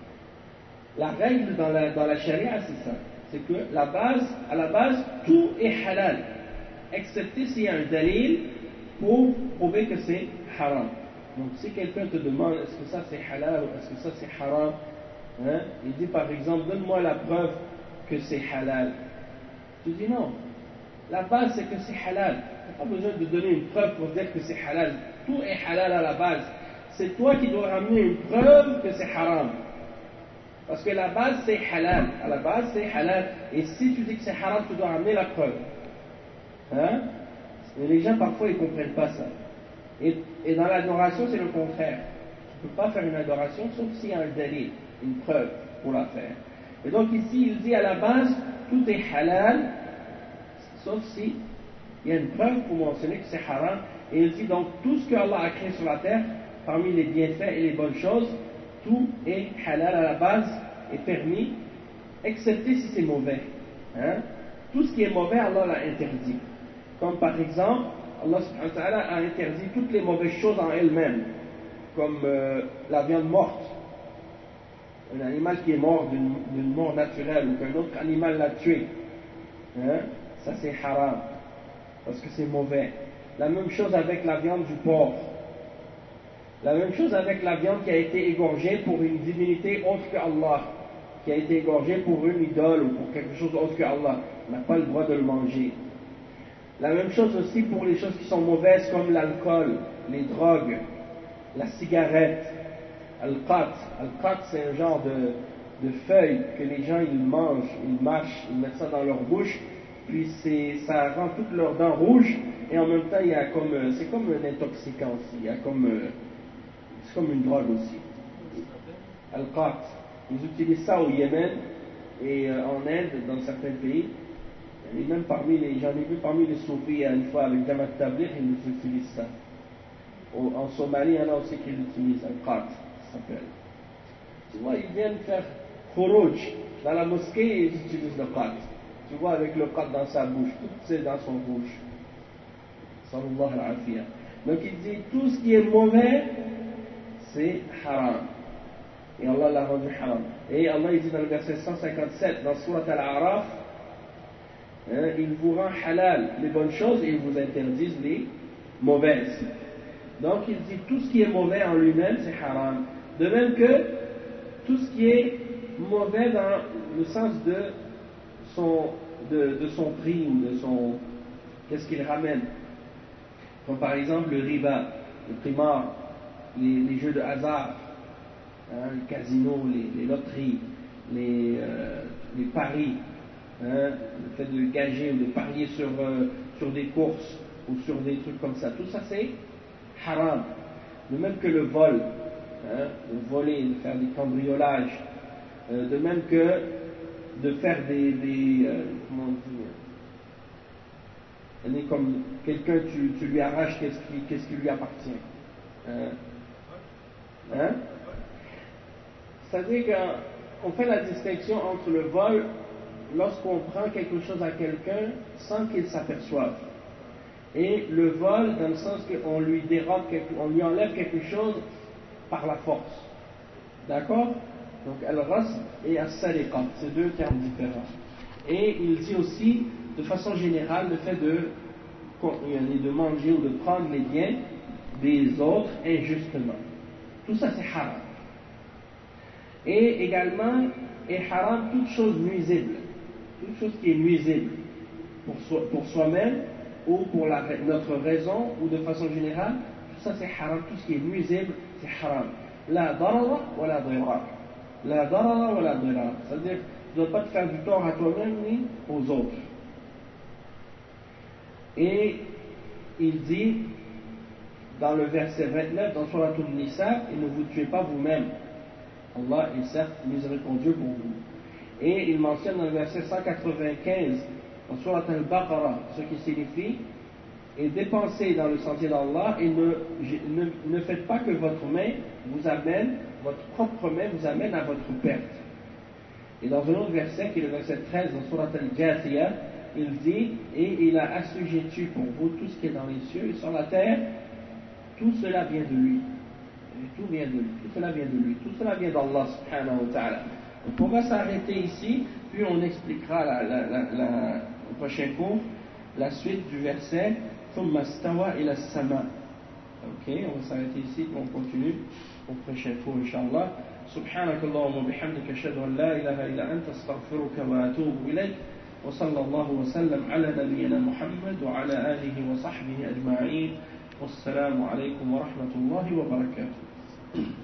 La règle dans la, dans la charia c'est ça, c'est que la base, à la base tout est halal, excepté s'il y a un dalil pour prouver que c'est haram. Donc si quelqu'un te demande est-ce que ça c'est halal ou est-ce que ça c'est haram, hein, il dit par exemple donne-moi la preuve que c'est halal. Tu dis non, la base c'est que c'est halal. Tu n'as pas besoin de donner une preuve pour dire que c'est halal. Tout est halal à la base. C'est toi qui dois ramener une preuve que c'est haram. Parce que la base c'est halal. À la base c'est halal. Et si tu dis que c'est haram, tu dois ramener la preuve. Hein? Et les gens parfois ils ne comprennent pas ça. Et, et dans l'adoration c'est le contraire. Tu ne peux pas faire une adoration sauf s'il y a un dalil, une preuve pour la faire. Et donc ici il dit à la base tout est halal sauf si il y a une preuve pour mentionner que c'est haram. Et il dit donc tout ce que Allah a créé sur la terre parmi les bienfaits et les bonnes choses tout est halal à la base et permis excepté si c'est mauvais, hein? Tout ce qui est mauvais Allah l'a interdit, comme par exemple Allah subhanahu wa ta'ala a interdit toutes les mauvaises choses en elles-mêmes comme euh, la viande morte, un animal qui est mort d'une, d'une mort naturelle ou qu'un autre animal l'a tué, hein? Ça c'est haram parce que c'est mauvais. La même chose avec la viande du porc, la même chose avec la viande qui a été égorgée pour une divinité autre que Allah, qui a été égorgée pour une idole ou pour quelque chose autre que Allah, on n'a pas le droit de le manger. La même chose aussi pour les choses qui sont mauvaises comme l'alcool, les drogues, la cigarette, al-qat. Al-qat c'est un genre de, de feuille que les gens ils mangent, ils mâchent, ils mettent ça dans leur bouche, puis c'est, ça rend toutes leurs dents rouges et en même temps il y a comme, c'est comme un intoxicant aussi, il y a comme, c'est comme une drogue aussi. Al-qat. Ils utilisent ça au Yémen et en Inde, dans certains pays. Et même parmi les, j'en ai vu parmi les soufis une fois avec Jamaat Tabligh, ils utilisent ça. Au, en Somalie, il y en a aussi qui l'utilisent, Al-qat, ça s'appelle. Tu vois, ils viennent faire khuruj dans la mosquée et ils utilisent le qat. Tu vois, avec le qat dans sa bouche, toutes ses dents sont rouges. Sallallahu alayhi wa. Donc il dit tout ce qui est mauvais, c'est haram. Et Allah l'a rendu haram. Et Allah il dit dans le verset cent cinquante-sept, dans Surat Al-A'raf, hein, il vous rend halal les bonnes choses et il vous interdise les mauvaises. Donc il dit tout ce qui est mauvais en lui-même, c'est haram. De même que tout ce qui est mauvais dans le sens de son, de, de son prix ou de son... qu'est-ce qu'il ramène. Comme par exemple le riba, le qimar, les, les jeux de hasard, hein, les casinos, les, les loteries, les, euh, les paris, hein, le fait de gager ou de parier sur, euh, sur des courses, ou sur des trucs comme ça. Tout ça c'est haram. De même que le vol, hein, de voler, de faire des cambriolages, euh, de même que de faire des, des euh, comment on dit, comme quelqu'un, tu, tu lui arraches qu'est-ce qui, qu'est-ce qui lui appartient. Hein? Hein? C'est-à-dire qu'on fait la distinction entre le vol lorsqu'on prend quelque chose à quelqu'un sans qu'il s'aperçoive, et le vol dans le sens qu'on lui dérobe, quelque, on lui enlève quelque chose par la force. D'accord? Donc al-rasb et as-sariqa, c'est deux termes différents. Et il dit aussi, de façon générale, le fait de, de manger ou de prendre les biens des autres injustement. Tout ça c'est haram. Et également est haram toute chose nuisible, toute chose qui est nuisible pour, soi, pour soi-même ou pour la, notre raison ou de façon générale. Tout ça c'est haram, tout ce qui est nuisible c'est haram. La darara wa la dirar. La darara wa la dirar. C'est-à-dire, tu ne dois pas te faire du tort à toi-même ni aux autres. Et il dit dans le verset vingt-neuf dans Surat An-Nisa, et ne vous tuez pas vous-même. Allah est certes miséricordieux pour vous. Et il mentionne dans le verset cent quatre-vingt-quinze dans Surat Al-Baqarah, ce qui signifie, et dépensez dans le sentier d'Allah et ne, ne, ne faites pas que votre main vous amène, votre propre main vous amène à votre perte. Et dans un autre verset, qui est le verset treize dans Surat Al-Jathiyah, il dit, et il a assujetti pour vous tout ce qui est dans les cieux et sur la terre, tout cela vient de lui. Et tout vient de lui, tout cela vient de lui, tout cela vient d'Allah subhanahu wa ta'ala. Donc on va s'arrêter ici, puis on expliquera la, la, la, la, au prochain cours la suite du verset ثم استوى إلى السماء. Ok, on va s'arrêter ici, puis on continue au prochain cours, Inch'Allah. سبحانك اللهم وبحمدك أشهد أن لا إله إلا أنت أستغفرك وأتوب إليك وصلى الله وسلم على نبينا محمد وعلى آله وصحبه أجمعين والسلام عليكم ورحمة الله وبركاته.